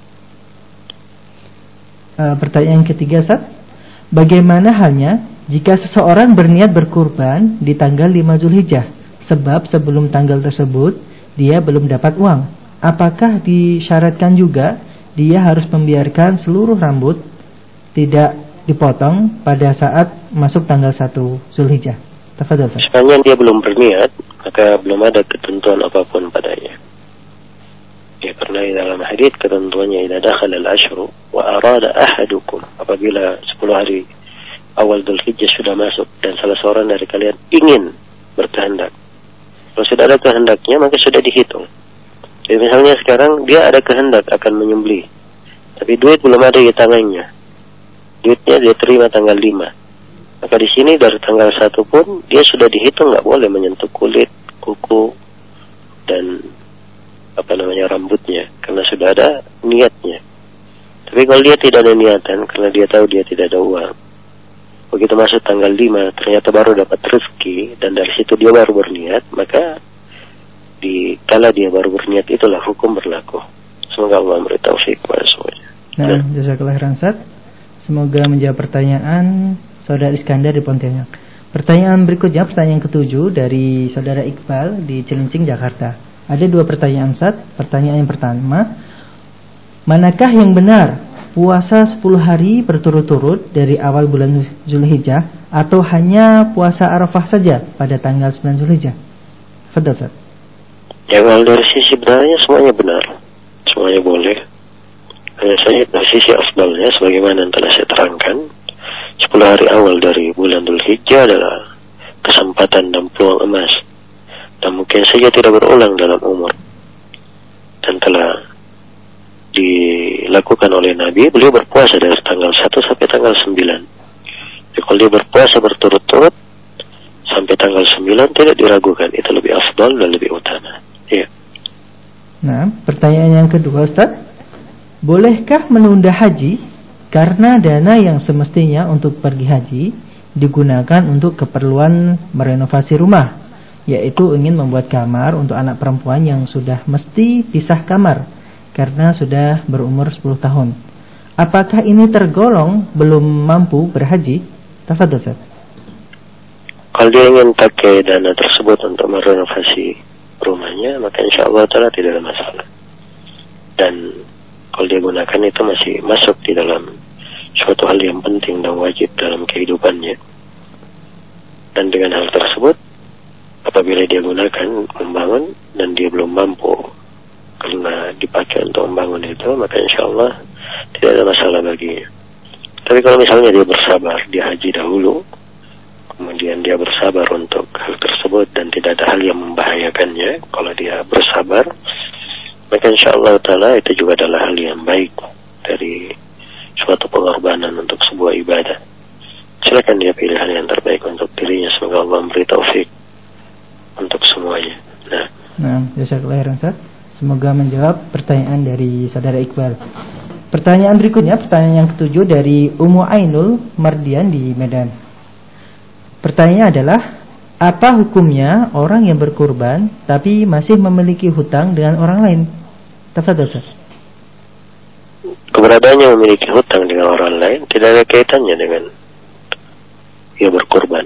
Uh, pertanyaan ketiga Ustaz, bagaimana halnya jika seseorang berniat berkurban di tanggal lima Zulhijjah, sebab sebelum tanggal tersebut dia belum dapat uang? Apakah disyaratkan juga dia harus membiarkan seluruh rambut tidak dipotong pada saat masuk tanggal satu Zulhijjah? Tafadhol. Sepanjang dia belum berniat, maka belum ada ketentuan apapun padanya. Ya, karena dalam hadits ketentuannya, idza dakhala al-ashru wa arada ahadukum, apabila sepuluh hari awal Dzulhijjah sudah masuk dan salah seorang dari kalian ingin berkehendak, kalau sudah ada kehendaknya maka sudah dihitung. Jadi misalnya sekarang dia ada kehendak akan menyembelih, tapi duit belum ada di tangannya. Duitnya dia terima tanggal lima. Maka di sini dari tanggal satu pun dia sudah dihitung nggak boleh menyentuh kulit, kuku, dan apa namanya rambutnya, karena sudah ada niatnya. Tapi kalau dia tidak ada niatan, karena dia tahu dia tidak ada uang, begitu masuk tanggal lima ternyata baru dapat rezeki dan dari situ dia baru berniat, maka di kala dia baru berniat itulah hukum berlaku. Semoga Allah memberi taufik kepada semuanya. Nah, jazakallah khairan Ustaz. Semoga menjawab pertanyaan Saudara Iskandar di Pontianak. Pertanyaan berikutnya, pertanyaan ketujuh dari Saudara Iqbal di Cilincing, Jakarta. Ada dua pertanyaan Ustaz. Pertanyaan yang pertama, manakah yang benar, puasa sepuluh hari berturut-turut dari awal bulan Zulhijjah atau hanya puasa Arafah saja pada tanggal sembilan Zulhijjah? Fadhal Ustaz. Ya, kalau dari sisi benarnya semuanya benar, semuanya boleh. Hanya saja dari sisi afdalnya sebagaimana yang telah saya terangkan, sepuluh hari awal dari bulan Dzulhijjah adalah kesempatan dan peluang emas, dan mungkin saja tidak berulang dalam umur, dan telah dilakukan oleh Nabi. Beliau berpuasa dari tanggal satu sampai tanggal sembilan. Jadi kalau dia berpuasa berturut-turut sampai tanggal sembilan tidak diragukan, itu lebih afdal dan lebih utama. Ya. Nah, pertanyaan yang kedua Ustaz, bolehkah menunda haji karena dana yang semestinya untuk pergi haji digunakan untuk keperluan merenovasi rumah, yaitu ingin membuat kamar untuk anak perempuan yang sudah mesti pisah kamar karena sudah berumur sepuluh tahun. Apakah ini tergolong belum mampu berhaji? Tafadhol Ustaz. Kalau dia ingin pakai dana tersebut untuk merenovasi rumahnya, maka insya Allah ta'ala tidak ada masalah. Dan kalau dia gunakan itu masih masuk di dalam suatu hal yang penting dan wajib dalam kehidupannya. Dan dengan hal tersebut, apabila dia gunakan membangun dan dia belum mampu karena dipakai untuk membangun itu, maka insya Allah tidak ada masalah baginya. Tapi kalau misalnya dia bersabar, dia haji dahulu, kemudian dia bersabar untuk hal tersebut dan tidak ada hal yang membahayakannya, kalau dia bersabar, maka insya Allah ta'ala itu juga adalah hal yang baik dari suatu pengorbanan untuk sebuah ibadah. Silakan dia pilih hal yang terbaik untuk dirinya. Semoga Allah memberi taufik untuk semuanya. Nah, nah jazakallahu khairan Ustaz. Semoga menjawab pertanyaan dari Saudara Iqbal. Pertanyaan berikutnya, pertanyaan yang ketujuh dari Ummu Ainul Mardian di Medan. Pertanyaannya adalah, apa hukumnya orang yang berkurban tapi masih memiliki hutang dengan orang lain? Tafadhol Ustaz. Keberadaannya memiliki hutang dengan orang lain tidak ada kaitannya dengan dia berkurban.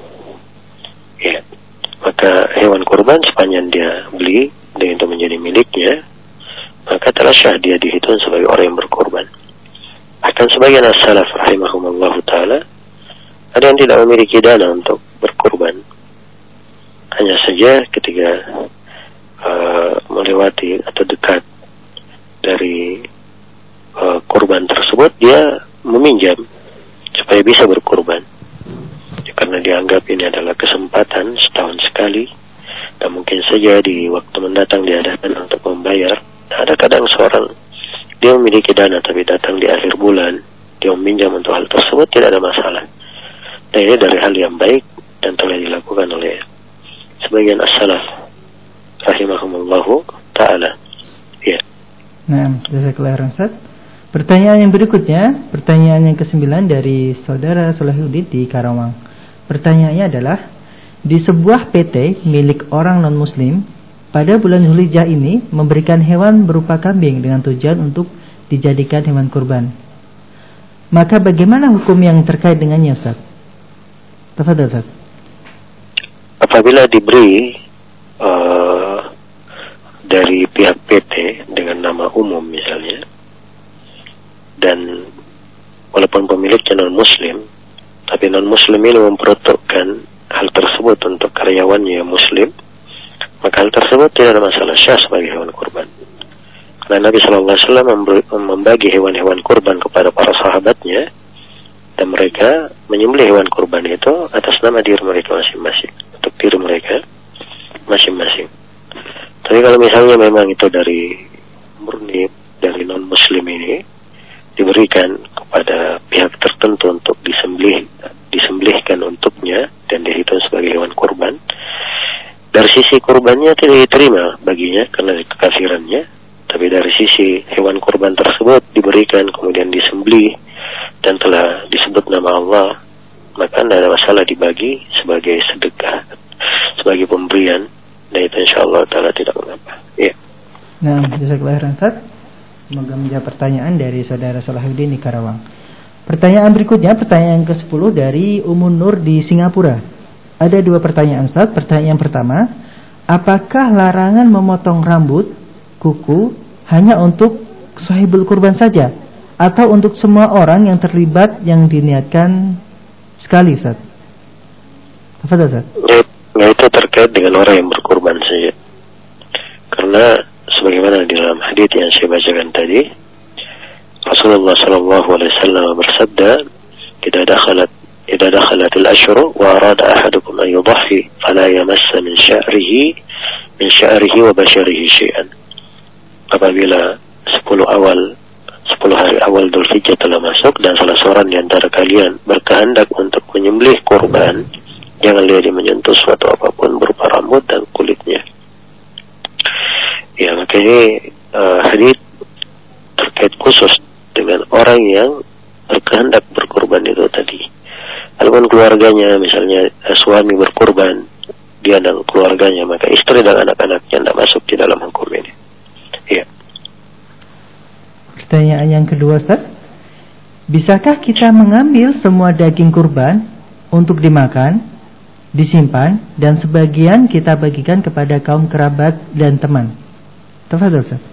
Ya, maka hewan kurban sepanjang dia beli dan itu menjadi miliknya, maka telah syah dia dihitung sebagai orang yang berkurban. Bahkan sebagian as-salaf rahimahumullah ta'ala, ada yang tidak memiliki dana untuk berkurban. Hanya saja ketika uh, melewati atau dekat dari uh, kurban tersebut, dia meminjam supaya bisa berkurban. Ya, karena dianggap ini adalah kesempatan setahun sekali, dan mungkin saja di waktu mendatang diadakan untuk membayar. Nah, ada kadang seorang dia memiliki dana tapi datang di akhir bulan, dia meminjam untuk hal tersebut, tidak ada masalah. Nah, ini dari hal yang baik dan telah dilakukan oleh sebagian as-salaf rahimahumullahu ta'ala. Ya. Nah, jazakallahu khairan Ustaz. Pertanyaan yang berikutnya, pertanyaan yang kesembilan dari Saudara Solahuddin di Karawang. Pertanyaannya adalah, di sebuah P T milik orang non-muslim pada bulan Dzulhijjah ini memberikan hewan berupa kambing dengan tujuan untuk dijadikan hewan kurban. Maka bagaimana hukum yang terkait dengannya Ustaz? Tafadhol Ustaz. Apabila diberi uh, dari pihak P T dengan nama umum misalnya, dan walaupun pemiliknya non-muslim, tapi non-muslim ini memperuntukkan hal tersebut untuk karyawannya yang muslim, maka hal tersebut tidak ada masalah, syah sebagai hewan kurban. Karena Nabi shallallahu alaihi wasallam membagi hewan-hewan kurban kepada para sahabatnya, dan mereka menyembelih hewan kurban itu atas nama diri mereka masing-masing, untuk diri mereka masing-masing. Tapi kalau misalnya memang itu dari murni dari non muslim ini diberikan kepada pihak tertentu untuk disembelih disembelihkan untuknya dan dihitung sebagai hewan kurban, dari sisi kurbannya tidak diterima baginya karena kekafirannya, tapi dari sisi hewan kurban tersebut diberikan kemudian disembelih dan telah disebut nama Allah, maka tidak ada masalah dibagi sebagai sedekah, sebagai pemberian, dan itu insyaallah taala tidak mengapa. Ya. Nah, jazakallahu khairan Ustaz. Semoga menjawab pertanyaan dari saudara Salahuddin di Karawang. Pertanyaan berikutnya, pertanyaan ke sepuluh dari Umun Nur di Singapura. Ada dua pertanyaan Ustaz. Pertanyaan yang pertama, apakah larangan memotong rambut, kuku hanya untuk sahibul kurban saja, atau untuk semua orang yang terlibat yang diniatkan sekali, Ustaz? Tafadhol, Ustaz. Ya, itu terkait dengan orang yang berkurban saja. Karena sebagaimana di dalam hadis yang saya bacakan tadi, Rasulullah sallallahu alaihi wasallam bersabda, "Idza dakhalat idza dakhalatil ashru wa arada ahadukum an yudhhi fala yamassa min sya'rihi min sya'rihi wa basharihi syai'an." Apabila sepuluh awal sepuluh hari awal Dzulhijjah telah masuk dan salah seorang di antara kalian berkehendak untuk menyembelih kurban, jangan dia menyentuh suatu apapun berupa rambut dan kulitnya. Ya, maka ini uh, hadis terkait khusus dengan orang yang berkehendak berkurban itu tadi. Walaupun keluarganya, misalnya uh, suami berkurban, dia dan keluarganya, maka istri dan anak-anaknya tidak masuk di dalam hukum ini. Ya. Pertanyaan yang kedua, Ustaz. Bisakah kita mengambil semua daging kurban untuk dimakan, disimpan, dan sebagian kita bagikan kepada kaum kerabat dan teman? Tafadhol, Ustaz.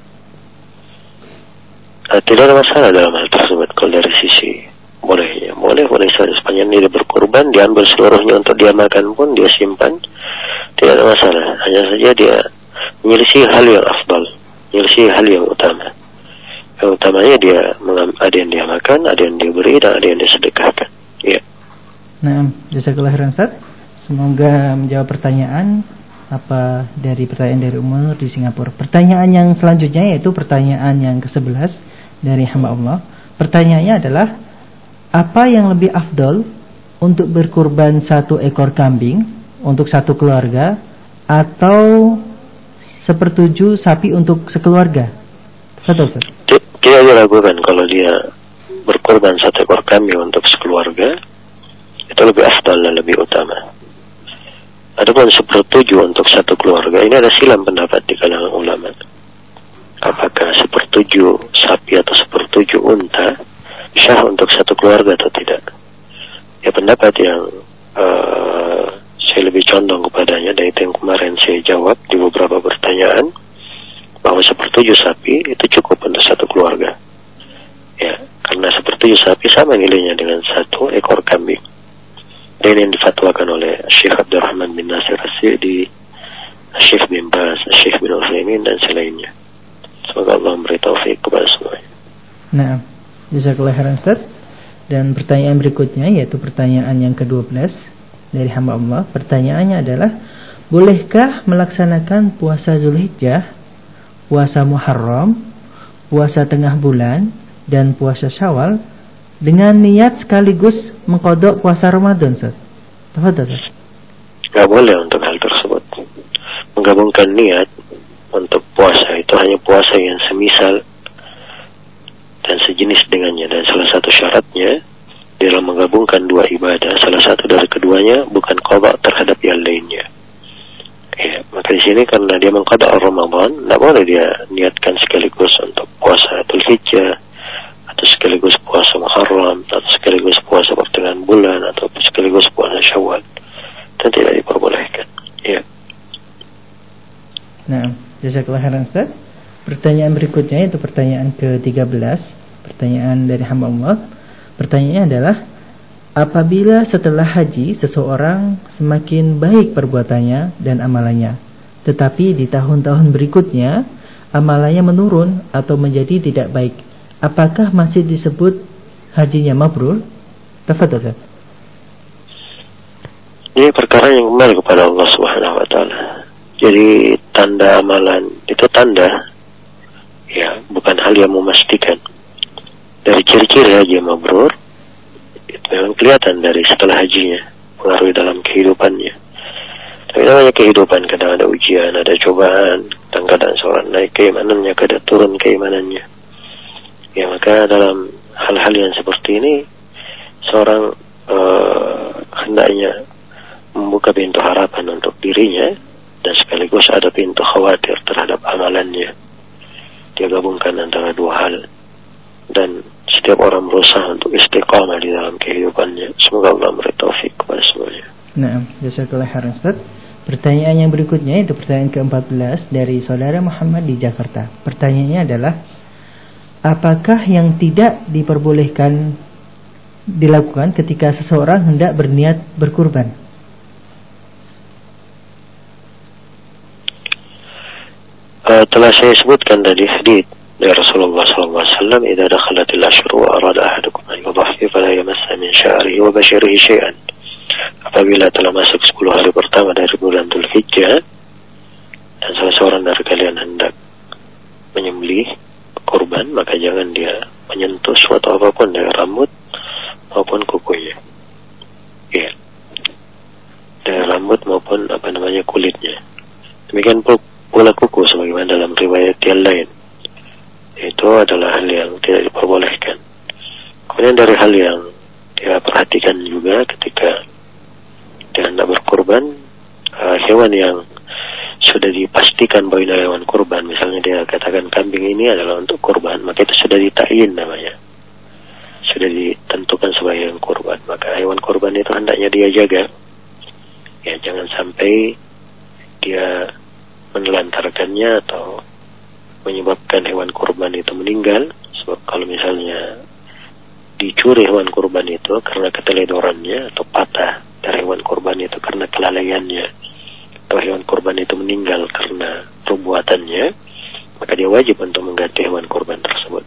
Uh, tidak ada masalah dalam hal tersebut. Kalau dari sisi bolehnya, boleh, boleh saja. Sepanjang dia berkurban, diambil seluruhnya untuk dia makan pun, dia simpan, tidak ada masalah. Hanya saja dia menyelisih hal yang afdal, menyelisih hal yang utama. Yang utamanya dia ada yang dia makan, ada yang dia beri, dan ada yang dia sedekahkan. Ya. Nah, jazakallahu khairan, Ustaz. Semoga menjawab pertanyaan apa dari pertanyaan dari Umar di Singapura. Pertanyaan yang selanjutnya yaitu pertanyaan yang kesebelas dari hamba Allah. Pertanyaannya adalah, apa yang lebih afdol untuk berkurban satu ekor kambing untuk satu keluarga atau sepertujuh sapi untuk sekeluarga? Betul, Ustaz. Tidak diragukan kalau dia berkurban satu ekor kambing untuk sekeluarga, itu lebih afdal dan lebih utama. Adapun sepertujuh untuk satu keluarga, ini ada silam pendapat di kalangan ulama. Apakah sepertujuh sapi atau sepertujuh unta syah untuk satu keluarga atau tidak? Ya, pendapat yang uh, saya lebih condong kepadanya, dan itu yang kemarin saya jawab di beberapa pertanyaan, bahwa sepertujuh sapi itu cukup untuk satu keluarga. Ya, karena sepertujuh sapi sama nilainya dengan satu ekor kambing. Dan yang difatwakan oleh Syekh Abdurrahman bin Nasir As-Sa'di, Syekh bin Baz, Syekh bin Utsaimin dan selainnya. Semoga Allah memberi taufik kepada semuanya. Nah, jazakallahu khairan, Ustaz. Dan pertanyaan berikutnya yaitu pertanyaan yang kedua belas dari hamba Allah. Pertanyaannya adalah, bolehkah melaksanakan puasa Dzulhijjah, puasa Muharram, puasa tengah bulan, dan puasa Syawal dengan niat sekaligus mengqadha puasa Ramadan, Ustaz? Tafadhol, Ustaz. Enggak boleh untuk hal tersebut. Menggabungkan niat untuk puasa itu hanya puasa yang semisal dan sejenis dengannya, dan salah satu syaratnya dalam menggabungkan dua ibadah, salah satu dari keduanya bukan qadha terhadap yang lainnya. Ya, maka di sini karena dia mengqadha Ramadan, tidak boleh dia niatkan sekaligus untuk puasa Dzulhijjah, atau sekaligus puasa Muharram, atau sekaligus puasa pertengahan bulan, atau sekaligus puasa Syawal. Itu tidak diperbolehkan. Ya. Nah, jazakallahu khairan, Ustaz. Pertanyaan berikutnya itu pertanyaan ke tiga belas, pertanyaan dari hamba Allah. Pertanyaannya adalah, apabila setelah haji seseorang semakin baik perbuatannya dan amalannya, tetapi di tahun-tahun berikutnya amalannya menurun atau menjadi tidak baik, apakah masih disebut hajinya mabrur? Tafadhol Ustaz. Ini perkara yang kembali kepada Allah Subhanahu wa taala. Jadi tanda amalan itu tanda, ya, bukan hal yang memastikan. Dari ciri-ciri haji mabrur itu memang kelihatan dari setelah hajinya, pengaruh dalam kehidupannya. Tapi namanya kehidupan, kadang ada ujian, ada cobaan, kadang-kadang seorang naik keimanannya, kadang turun keimanannya. Ya, maka dalam hal-hal yang seperti ini seorang uh, hendaknya membuka pintu harapan untuk dirinya dan sekaligus ada pintu khawatir terhadap amalannya. Dia gabungkan antara dua hal dan setiap orang berusaha untuk istiqamah di dalam kehidupannya. Semoga Allah memberi taufik kepada semuanya. Nah, jazakallahu khairan Ustaz. Pertanyaan yang berikutnya itu pertanyaan keempat belas dari saudara Muhammad di Jakarta. Pertanyaannya adalah, apakah yang tidak diperbolehkan dilakukan ketika seseorang hendak berniat berkurban? Uh, telah saya sebutkan tadi hadits dari Rasulullah sallallahu alaihi wasallam, "Idza dakhalatil ashhur wa arada ahadukum an yudhhi fala yamassa min sya'rihi wa bashirihi syai'an." Apabila telah masuk sepuluh hari pertama dari bulan Dzulhijjah dan salah seorang dari kalian hendak menyembelih kurban, maka jangan dia menyentuh suatu apapun dari rambut maupun kukunya. Ya. Dari rambut maupun apa namanya kulitnya. Demikian pula kuku sebagaimana dalam riwayat yang lain. Itu adalah hal yang tidak diperbolehkan. Kemudian dari hal yang dia perhatikan juga ketika dia hendak berkurban, uh, hewan yang sudah dipastikan bahwa ini hewan kurban, misalnya dia katakan kambing ini adalah untuk kurban, maka itu sudah ditakyin namanya, sudah ditentukan sebagai hewan kurban, maka hewan kurban itu hendaknya dia jaga, ya, jangan sampai dia menelantarkannya atau menyebabkan hewan kurban itu meninggal. Sebab kalau misalnya dicuri hewan kurban itu karena keteledorannya atau patah dari hewan kurban itu karena kelalaiannya, atau hewan kurban itu meninggal karena perbuatannya, maka dia wajib untuk mengganti hewan kurban tersebut.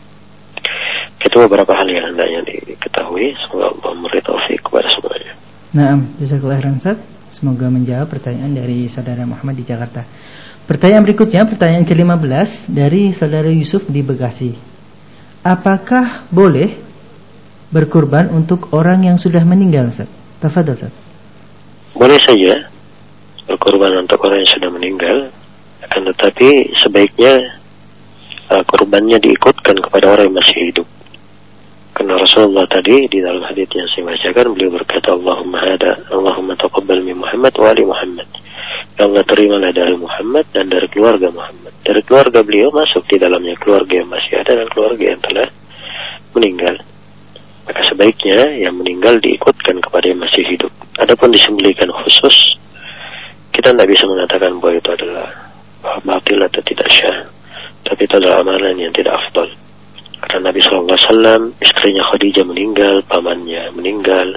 Itu beberapa hal yang hendaknya diketahui. Semoga Allah memberi taufik kepada semuanya. Nah, jazakallahu khairan Ustaz. Semoga menjawab pertanyaan dari saudara Muhammad di Jakarta. Pertanyaan berikutnya, pertanyaan ke lima belas dari saudara Yusuf di Bekasi. Apakah boleh berkurban untuk orang yang sudah meninggal, Ustaz? Tafadhol, Ustaz. Boleh saja berkurban untuk orang yang sudah meninggal, akan tetapi sebaiknya uh, kurbannya diikutkan kepada orang yang masih hidup. Karena Rasulullah tadi di dalam hadits yang saya bacakan, beliau berkata, Allahumma hada, Allahumma taqabbal min Muhammad wa ali Muhammad. Ya Allah, terimalah dari Muhammad dan dari keluarga Muhammad. Dari keluarga beliau masuk di dalamnya keluarga yang masih ada dan keluarga yang telah meninggal. Maka sebaiknya yang meninggal diikutkan kepada yang masih hidup. Adapun disembelihkan khusus, kita tidak bisa mengatakan bahwa itu adalah batil atau tidak syah, tapi itu adalah amalan yang tidak afdal. Karena Nabi shallallahu alaihi wasallam, istrinya Khadijah meninggal, pamannya meninggal,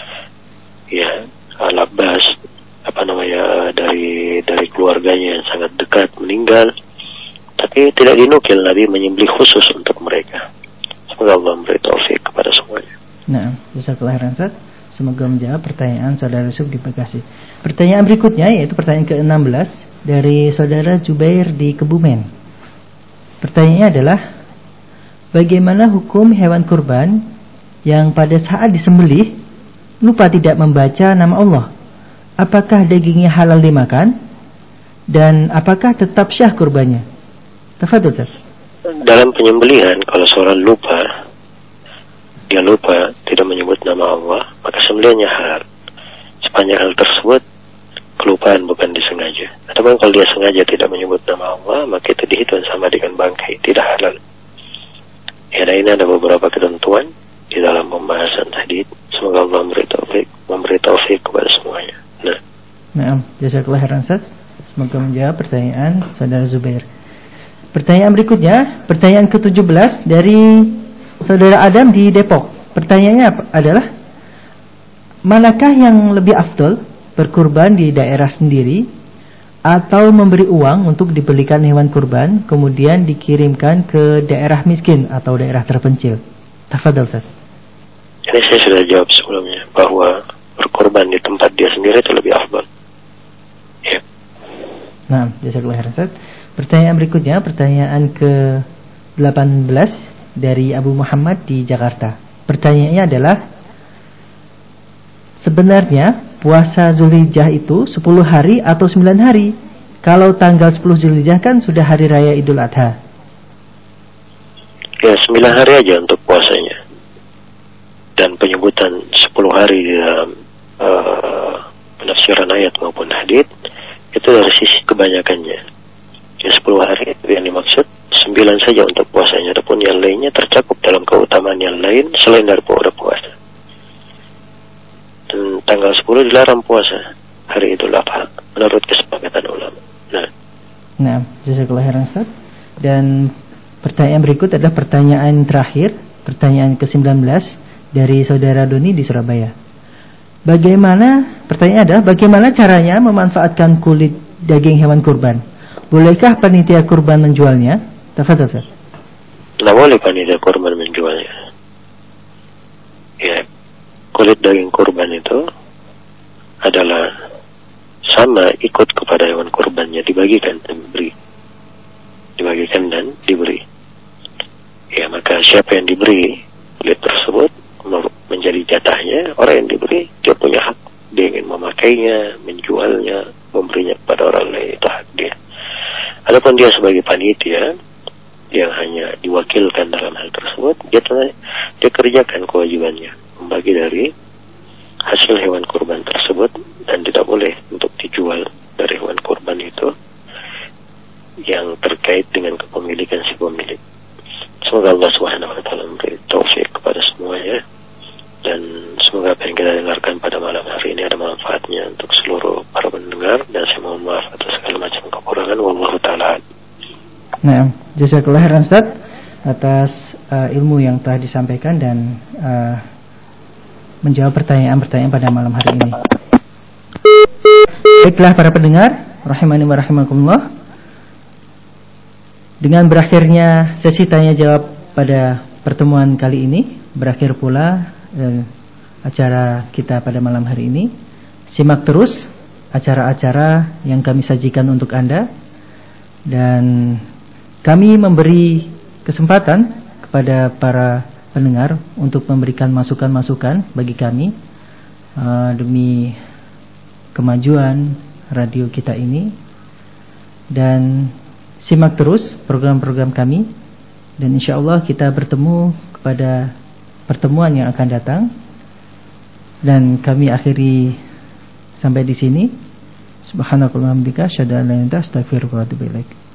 ya, Al-Abbas, apa namanya, dari dari keluarganya yang sangat dekat meninggal, tapi tidak dinukil Nabi menyembelih khusus untuk mereka. Semoga Allah memberi taufik kepada semuanya. Nah, jazakallahu khairan Ustaz. Semoga menjawab pertanyaan saudara Yusuf di Bekasi. Pertanyaan berikutnya yaitu pertanyaan ke enam belas dari saudara Jubair di Kebumen. Pertanyaannya adalah, bagaimana hukum hewan kurban yang pada saat disembelih lupa tidak membaca nama Allah? Apakah dagingnya halal dimakan? Dan apakah tetap syah kurbannya? Tafadhol, Ustaz. Dalam penyembelihan, kalau seorang lupa, dia lupa tidak menyebut nama Allah, maka sembelihannya halal. Sepanjang hal tersebut kelupaan bukan disengaja. Ataupun kalau dia sengaja tidak menyebut nama Allah, maka itu dihitung sama dengan bangkai, tidak halal. Ya, dan ini ada beberapa ketentuan di dalam pembahasan hadits. Semoga Allah memberi taufik, memberi taufik kepada semuanya. Nah, nah, jazakallahu khairan Ustaz. Semoga menjawab pertanyaan saudara Zubair. Pertanyaan berikutnya, pertanyaan ke tujuh belas dari saudara Adam di Depok. Pertanyaannya adalah, manakah yang lebih afdal, berkurban di daerah sendiri atau memberi uang untuk dibelikan hewan kurban kemudian dikirimkan ke daerah miskin atau daerah terpencil? Tafadhol, Ustaz. Ini saya sudah jawab sebelumnya bahwa berkorban di tempat dia sendiri itu lebih afdal. Ya. Nah, jazakallahu khairan Ustaz. Pertanyaan berikutnya, pertanyaan ke delapan belas dari Abu Muhammad di Jakarta. Pertanyaannya adalah, sebenarnya puasa Zulhijjah itu sepuluh hari atau sembilan hari? Kalau tanggal sepuluh Zulhijjah kan sudah hari raya Idul Adha. Ya, sembilan hari aja untuk puasanya. Dan penyebutan sepuluh hari di dalam uh, penafsiran ayat maupun hadits itu dari sisi kebanyakannya. Ya, sepuluh hari itu yang dimaksud, sembilan saja untuk puasanya, adapun yang lainnya tercakup dalam keutamaan yang lain selain daripada puasa. Dan tanggal sepuluh dilarang puasa hari Idul Adha menurut kesepakatan ulama. Nah, nah, jazakallahu khairan Ustaz. Dan pertanyaan berikut adalah pertanyaan terakhir, pertanyaan ke sembilan belas dari saudara Doni di Surabaya. Bagaimana, pertanyaan adalah bagaimana caranya memanfaatkan kulit daging hewan kurban? Bolehkah panitia kurban menjualnya? Tafadhol Ustaz. Tidak boleh panitia kurban menjualnya. Ya, kulit daging kurban itu adalah sama ikut kepada hewan kurbannya, dibagikan dan diberi. Dibagikan dan diberi. Ya, maka siapa yang diberi kulit tersebut menjadi jatahnya, orang yang diberi dia punya hak, dia ingin memakainya, menjualnya, memberinya kepada orang lain, itu hak dia. Adapun dia sebagai panitia yang hanya diwakilkan dalam hal tersebut, dia telah, dia kerjakan kewajibannya membagi dari hasil hewan kurban tersebut, dan tidak boleh untuk dijual dari hewan kurban itu yang terkait dengan kepemilikan si pemilik. Semoga Allah Subhanahu wa taala memberi taufik kepada semuanya, dan semoga apa yang kita dengarkan pada malam hari ini ada manfaatnya untuk seluruh para pendengar, dan saya mohon maaf atas segala macam kekurangan. Wallahu taala. Nah, jazakallahu khairan Ustaz atas uh, ilmu yang telah disampaikan dan uh, menjawab pertanyaan-pertanyaan pada malam hari ini. Baiklah para pendengar, rahimani wa rahimakumullah. Dengan berakhirnya sesi tanya jawab pada pertemuan kali ini, berakhir pula eh, acara kita pada malam hari ini. Simak terus acara-acara yang kami sajikan untuk Anda, dan kami memberi kesempatan kepada para pendengar untuk memberikan masukan-masukan bagi kami uh, demi kemajuan radio kita ini. Dan simak terus program-program kami, dan insyaallah kita bertemu kepada pertemuan yang akan datang. Dan kami akhiri sampai di sini. Subhanakallahumma wa bihamdika asyhadu an la ilaha illa anta astaghfiruka wa atubu ilaik.